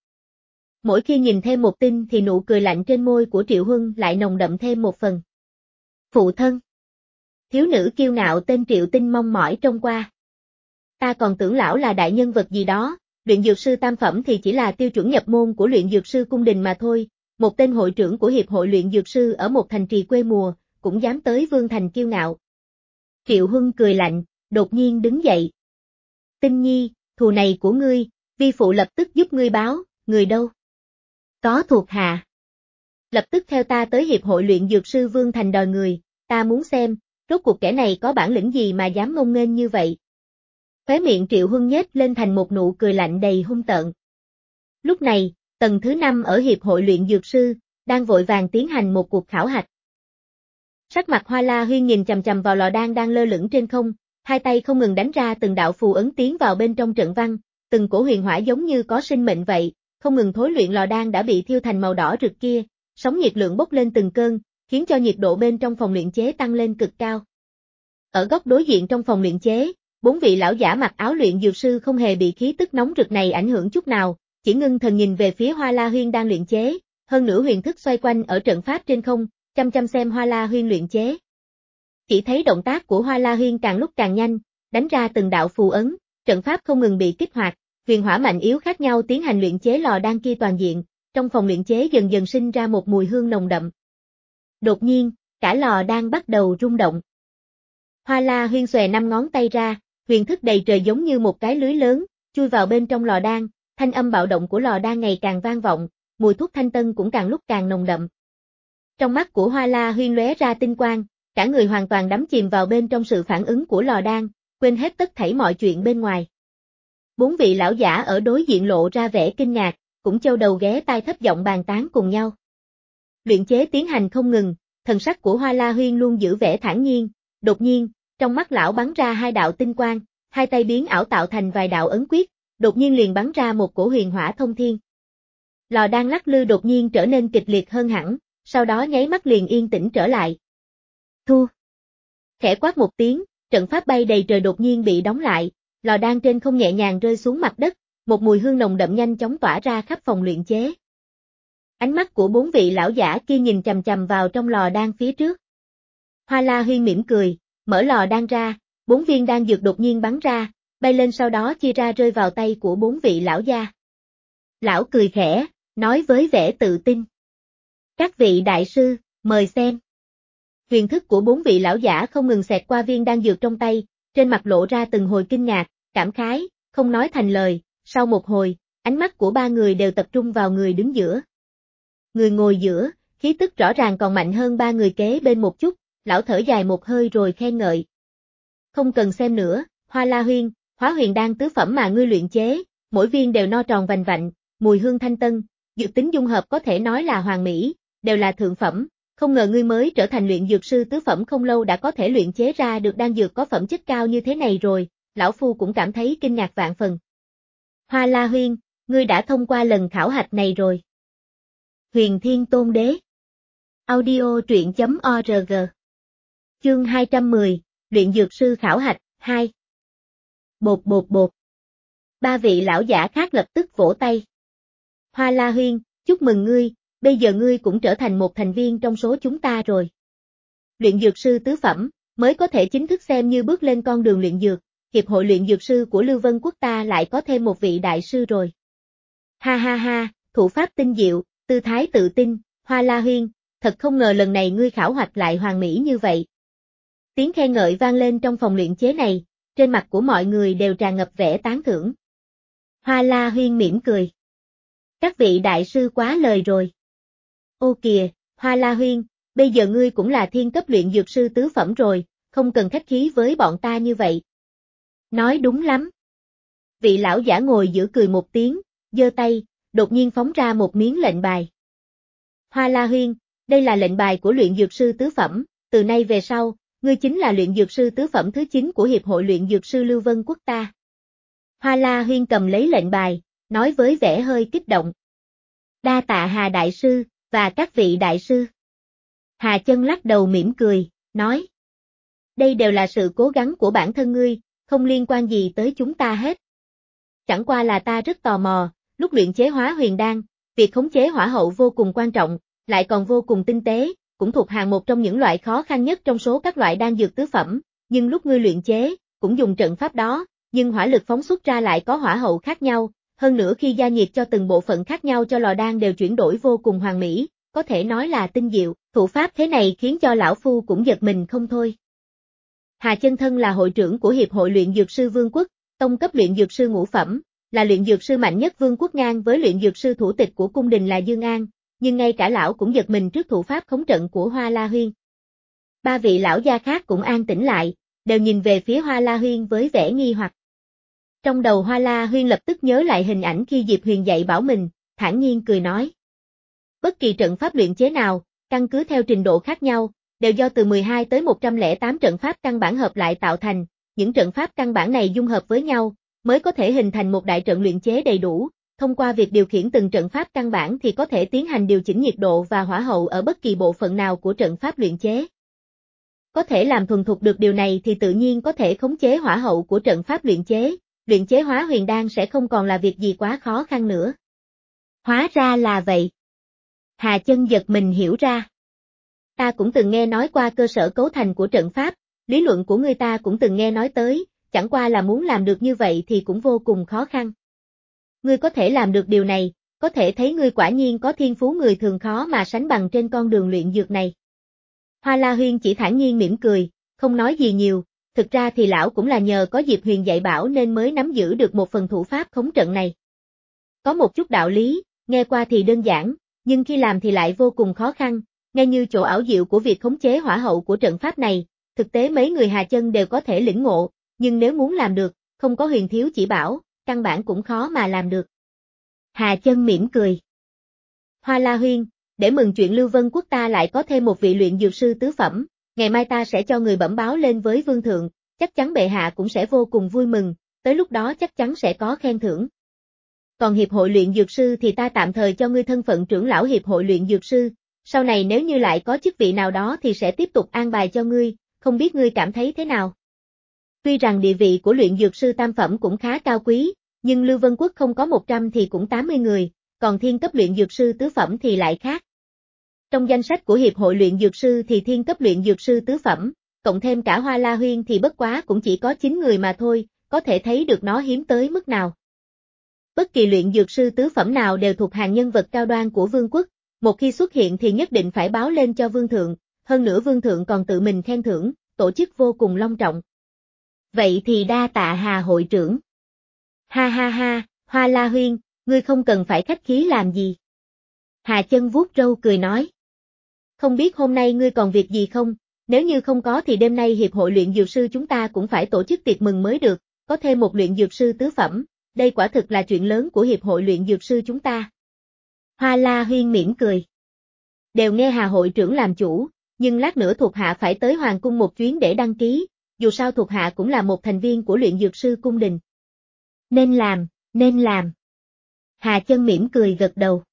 Mỗi khi nhìn thêm một tin thì nụ cười lạnh trên môi của Triệu Huân lại nồng đậm thêm một phần. Phụ thân. Thiếu nữ kiêu ngạo tên Triệu Tinh mong mỏi trông qua. Ta còn tưởng lão là đại nhân vật gì đó, luyện dược sư tam phẩm thì chỉ là tiêu chuẩn nhập môn của luyện dược sư cung đình mà thôi, một tên hội trưởng của Hiệp hội luyện dược sư ở một thành trì quê mùa, cũng dám tới Vương Thành kiêu ngạo. Triệu Huân cười lạnh, đột nhiên đứng dậy. Tinh Nhi, thù này của ngươi, vi phụ lập tức giúp ngươi báo, người đâu? Có thuộc hạ. Lập tức theo ta tới Hiệp hội luyện dược sư Vương Thành đòi người, ta muốn xem, rốt cuộc kẻ này có bản lĩnh gì mà dám ngông nghênh như vậy. Khóe miệng Triệu Huân nhếch lên thành một nụ cười lạnh đầy hung tợn. Lúc này, tầng thứ năm ở Hiệp hội luyện dược sư, đang vội vàng tiến hành một cuộc khảo hạch. Sắc mặt Hoa La Huyên nhìn chằm chằm vào lò đan đang lơ lửng trên không, hai tay không ngừng đánh ra từng đạo phù ấn tiến vào bên trong trận văn, từng cổ huyền hỏa giống như có sinh mệnh vậy, không ngừng thối luyện lò đan đã bị thiêu thành màu đỏ rực kia, sóng nhiệt lượng bốc lên từng cơn, khiến cho nhiệt độ bên trong phòng luyện chế tăng lên cực cao. Ở góc đối diện trong phòng luyện chế, bốn vị lão giả mặc áo luyện dược sư không hề bị khí tức nóng rực này ảnh hưởng chút nào, chỉ ngưng thần nhìn về phía Hoa La Huyên đang luyện chế, hơn nữa huyền thức xoay quanh ở trận pháp trên không, chăm chăm xem Hoa La Huyên luyện chế. Chỉ thấy động tác của Hoa La Huyên càng lúc càng nhanh, đánh ra từng đạo phù ấn, trận pháp không ngừng bị kích hoạt, huyền hỏa mạnh yếu khác nhau tiến hành luyện chế lò đan kia toàn diện, trong phòng luyện chế dần dần sinh ra một mùi hương nồng đậm. Đột nhiên, cả lò đan bắt đầu rung động. Hoa La Huyên xòe năm ngón tay ra, huyền thức đầy trời giống như một cái lưới lớn, chui vào bên trong lò đan, thanh âm bạo động của lò đan ngày càng vang vọng, mùi thuốc thanh tân cũng càng lúc càng nồng đậm. Trong mắt của Hoa La Huyên lóe ra tinh quang, cả người hoàn toàn đắm chìm vào bên trong sự phản ứng của lò đan, quên hết tất thảy mọi chuyện bên ngoài. Bốn vị lão giả ở đối diện lộ ra vẻ kinh ngạc, cũng châu đầu ghé tai thấp giọng bàn tán cùng nhau. Luyện chế tiến hành không ngừng, thần sắc của Hoa La Huyên luôn giữ vẻ thản nhiên, đột nhiên, trong mắt lão bắn ra hai đạo tinh quang, hai tay biến ảo tạo thành vài đạo ấn quyết, đột nhiên liền bắn ra một cổ huyền hỏa thông thiên. Lò đan lắc lư đột nhiên trở nên kịch liệt hơn hẳn, sau đó nháy mắt liền yên tĩnh trở lại. Thu. Khẽ quát một tiếng, trận pháp bay đầy trời đột nhiên bị đóng lại, lò đan trên không nhẹ nhàng rơi xuống mặt đất, một mùi hương nồng đậm nhanh chóng tỏa ra khắp phòng luyện chế. Ánh mắt của bốn vị lão giả kia nhìn chằm chằm vào trong lò đan phía trước. Hoa La Huyên mỉm cười, mở lò đan ra, bốn viên đan dược đột nhiên bắn ra, bay lên sau đó chia ra rơi vào tay của bốn vị lão gia. Lão cười khẽ, nói với vẻ tự tin. Các vị đại sư, mời xem. Huyền thức của bốn vị lão giả không ngừng xẹt qua viên đan dược trong tay, trên mặt lộ ra từng hồi kinh ngạc, cảm khái, không nói thành lời, sau một hồi, ánh mắt của ba người đều tập trung vào người đứng giữa. Người ngồi giữa, khí tức rõ ràng còn mạnh hơn ba người kế bên một chút, lão thở dài một hơi rồi khen ngợi. Không cần xem nữa, Hoa La Huyên, hóa huyền đan tứ phẩm mà ngươi luyện chế, mỗi viên đều no tròn vành vạnh, mùi hương thanh tân, dược tính dung hợp có thể nói là hoàn mỹ, đều là thượng phẩm, không ngờ ngươi mới trở thành luyện dược sư tứ phẩm không lâu đã có thể luyện chế ra được đan dược có phẩm chất cao như thế này rồi, lão phu cũng cảm thấy kinh ngạc vạn phần. Hoa La Huyên, ngươi đã thông qua lần khảo hạch này rồi. Huyền Thiên Tôn Đế. Audio truyện chấm org. Chương hai trăm mười, luyện dược sư khảo hạch, hai. Bột bột bột. Ba vị lão giả khác lập tức vỗ tay. Hoa La Huyên, chúc mừng ngươi, bây giờ ngươi cũng trở thành một thành viên trong số chúng ta rồi. Luyện dược sư tứ phẩm, mới có thể chính thức xem như bước lên con đường luyện dược, Hiệp hội luyện dược sư của Lưu Vân Quốc ta lại có thêm một vị đại sư rồi. Ha ha ha, thủ pháp tinh diệu, tư thái tự tin, Hoa La Huyên, thật không ngờ lần này ngươi khảo hoạch lại hoàn mỹ như vậy. Tiếng khen ngợi vang lên trong phòng luyện chế này, trên mặt của mọi người đều tràn ngập vẻ tán thưởng. Hoa La Huyên mỉm cười. Các vị đại sư quá lời rồi. Ô kìa, Hoa La Huyên, bây giờ ngươi cũng là thiên cấp luyện dược sư tứ phẩm rồi, không cần khách khí với bọn ta như vậy. Nói đúng lắm. Vị lão giả ngồi giữa cười một tiếng, giơ tay, đột nhiên phóng ra một miếng lệnh bài. Hoa La Huyên, đây là lệnh bài của luyện dược sư tứ phẩm, từ nay về sau, ngươi chính là luyện dược sư tứ phẩm thứ chín của Hiệp hội luyện dược sư Lưu Vân Quốc ta. Hoa La Huyên cầm lấy lệnh bài, nói với vẻ hơi kích động. Đa tạ Hà đại sư, và các vị đại sư. Hà Chân lắc đầu mỉm cười, nói. Đây đều là sự cố gắng của bản thân ngươi, không liên quan gì tới chúng ta hết. Chẳng qua là ta rất tò mò, lúc luyện chế hóa huyền đan, việc khống chế hỏa hậu vô cùng quan trọng, lại còn vô cùng tinh tế, cũng thuộc hàng một trong những loại khó khăn nhất trong số các loại đan dược tứ phẩm, nhưng lúc ngươi luyện chế, cũng dùng trận pháp đó, nhưng hỏa lực phóng xuất ra lại có hỏa hậu khác nhau, hơn nữa khi gia nhiệt cho từng bộ phận khác nhau cho lò đan đều chuyển đổi vô cùng hoàn mỹ, có thể nói là tinh diệu, thủ pháp thế này khiến cho lão phu cũng giật mình không thôi. Hà Chân thân là hội trưởng của Hiệp hội luyện dược sư Vương quốc, tông cấp luyện dược sư ngũ phẩm, là luyện dược sư mạnh nhất Vương quốc ngang với luyện dược sư thủ tịch của cung đình là Dương An, nhưng ngay cả lão cũng giật mình trước thủ pháp khống trận của Hoa La Huyên. Ba vị lão gia khác cũng an tĩnh lại, đều nhìn về phía Hoa La Huyên với vẻ nghi hoặc. Trong đầu Hoa La Huyên lập tức nhớ lại hình ảnh khi Diệp Huyền dạy bảo mình, thản nhiên cười nói. Bất kỳ trận pháp luyện chế nào, căn cứ theo trình độ khác nhau, đều do từ mười hai tới một trăm lẻ tám trận pháp căn bản hợp lại tạo thành, những trận pháp căn bản này dung hợp với nhau, mới có thể hình thành một đại trận luyện chế đầy đủ, thông qua việc điều khiển từng trận pháp căn bản thì có thể tiến hành điều chỉnh nhiệt độ và hỏa hậu ở bất kỳ bộ phận nào của trận pháp luyện chế. Có thể làm thuần thục được điều này thì tự nhiên có thể khống chế hỏa hậu của trận pháp luyện chế, luyện chế hóa huyền đan sẽ không còn là việc gì quá khó khăn nữa. Hóa ra là vậy. Hà Chân giật mình hiểu ra. Ta cũng từng nghe nói qua cơ sở cấu thành của trận pháp, lý luận của người ta cũng từng nghe nói tới, chẳng qua là muốn làm được như vậy thì cũng vô cùng khó khăn. Ngươi có thể làm được điều này, có thể thấy ngươi quả nhiên có thiên phú người thường khó mà sánh bằng trên con đường luyện dược này. Hoa La Huyên chỉ thản nhiên mỉm cười, không nói gì nhiều, thực ra thì lão cũng là nhờ có Diệp Huyền dạy bảo nên mới nắm giữ được một phần thủ pháp khống trận này. Có một chút đạo lý, nghe qua thì đơn giản, nhưng khi làm thì lại vô cùng khó khăn, ngay như chỗ ảo diệu của việc khống chế hỏa hậu của trận pháp này, thực tế mấy người Hà Chân đều có thể lĩnh ngộ, nhưng nếu muốn làm được, không có Huyền thiếu chỉ bảo, căn bản cũng khó mà làm được. Hà Chân mỉm cười. Hoa La Huyên, để mừng chuyện Lưu Vân Quốc ta lại có thêm một vị luyện dược sư tứ phẩm, ngày mai ta sẽ cho người bẩm báo lên với vương thượng, chắc chắn bệ hạ cũng sẽ vô cùng vui mừng, tới lúc đó chắc chắn sẽ có khen thưởng. Còn hiệp hội luyện dược sư thì ta tạm thời cho ngươi thân phận trưởng lão hiệp hội luyện dược sư, sau này nếu như lại có chức vị nào đó thì sẽ tiếp tục an bài cho ngươi, không biết ngươi cảm thấy thế nào? Tuy rằng địa vị của luyện dược sư tam phẩm cũng khá cao quý, nhưng Lưu Vân Quốc không có một trăm thì cũng tám mươi người, còn thiên cấp luyện dược sư tứ phẩm thì lại khác. Trong danh sách của hiệp hội luyện dược sư thì thiên cấp luyện dược sư tứ phẩm, cộng thêm cả Hoa La Huyên thì bất quá cũng chỉ có chín người mà thôi, có thể thấy được nó hiếm tới mức nào. Bất kỳ luyện dược sư tứ phẩm nào đều thuộc hàng nhân vật cao đoan của vương quốc, một khi xuất hiện thì nhất định phải báo lên cho vương thượng, hơn nữa vương thượng còn tự mình khen thưởng, tổ chức vô cùng long trọng. Vậy thì đa tạ Hà hội trưởng. Ha ha ha, Hoa La Huyên, ngươi không cần phải khách khí làm gì. Hà Chân vuốt râu cười nói. Không biết hôm nay ngươi còn việc gì không, nếu như không có thì đêm nay hiệp hội luyện dược sư chúng ta cũng phải tổ chức tiệc mừng mới được, có thêm một luyện dược sư tứ phẩm, đây quả thực là chuyện lớn của hiệp hội luyện dược sư chúng ta. Hoa La Huyên mỉm cười. Đều nghe Hà hội trưởng làm chủ, nhưng lát nữa thuộc hạ phải tới hoàng cung một chuyến để đăng ký, dù sao thuộc hạ cũng là một thành viên của luyện dược sư cung đình. Nên làm, nên làm. Hà Chân mỉm cười gật đầu.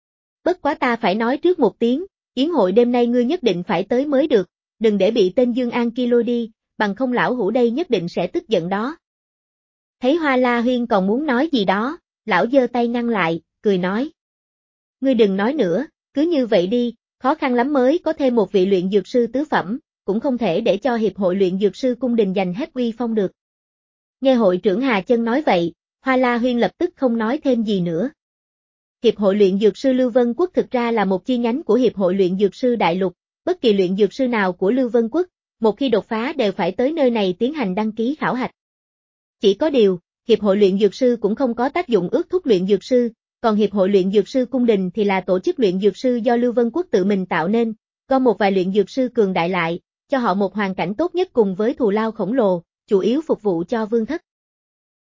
Bất quá ta phải nói trước một tiếng, yến hội đêm nay ngươi nhất định phải tới mới được, đừng để bị tên Dương An kia lôi đi, bằng không lão hủ đây nhất định sẽ tức giận đó. Thấy Hoa La Huyên còn muốn nói gì đó, lão giơ tay ngăn lại, cười nói. Ngươi đừng nói nữa, cứ như vậy đi, khó khăn lắm mới có thêm một vị luyện dược sư tứ phẩm, cũng không thể để cho hiệp hội luyện dược sư cung đình giành hết uy phong được. Nghe hội trưởng Hà Chân nói vậy, Hoa La Huyên lập tức không nói thêm gì nữa. Hiệp hội luyện dược sư Lưu Vân Quốc thực ra là một chi nhánh của hiệp hội luyện dược sư Đại Lục, bất kỳ luyện dược sư nào của Lưu Vân Quốc, một khi đột phá đều phải tới nơi này tiến hành đăng ký khảo hạch. Chỉ có điều, hiệp hội luyện dược sư cũng không có tác dụng ước thúc luyện dược sư, còn hiệp hội luyện dược sư cung đình thì là tổ chức luyện dược sư do Lưu Vân Quốc tự mình tạo nên, có một vài luyện dược sư cường đại lại, cho họ một hoàn cảnh tốt nhất cùng với thù lao khổng lồ, chủ yếu phục vụ cho vương thất.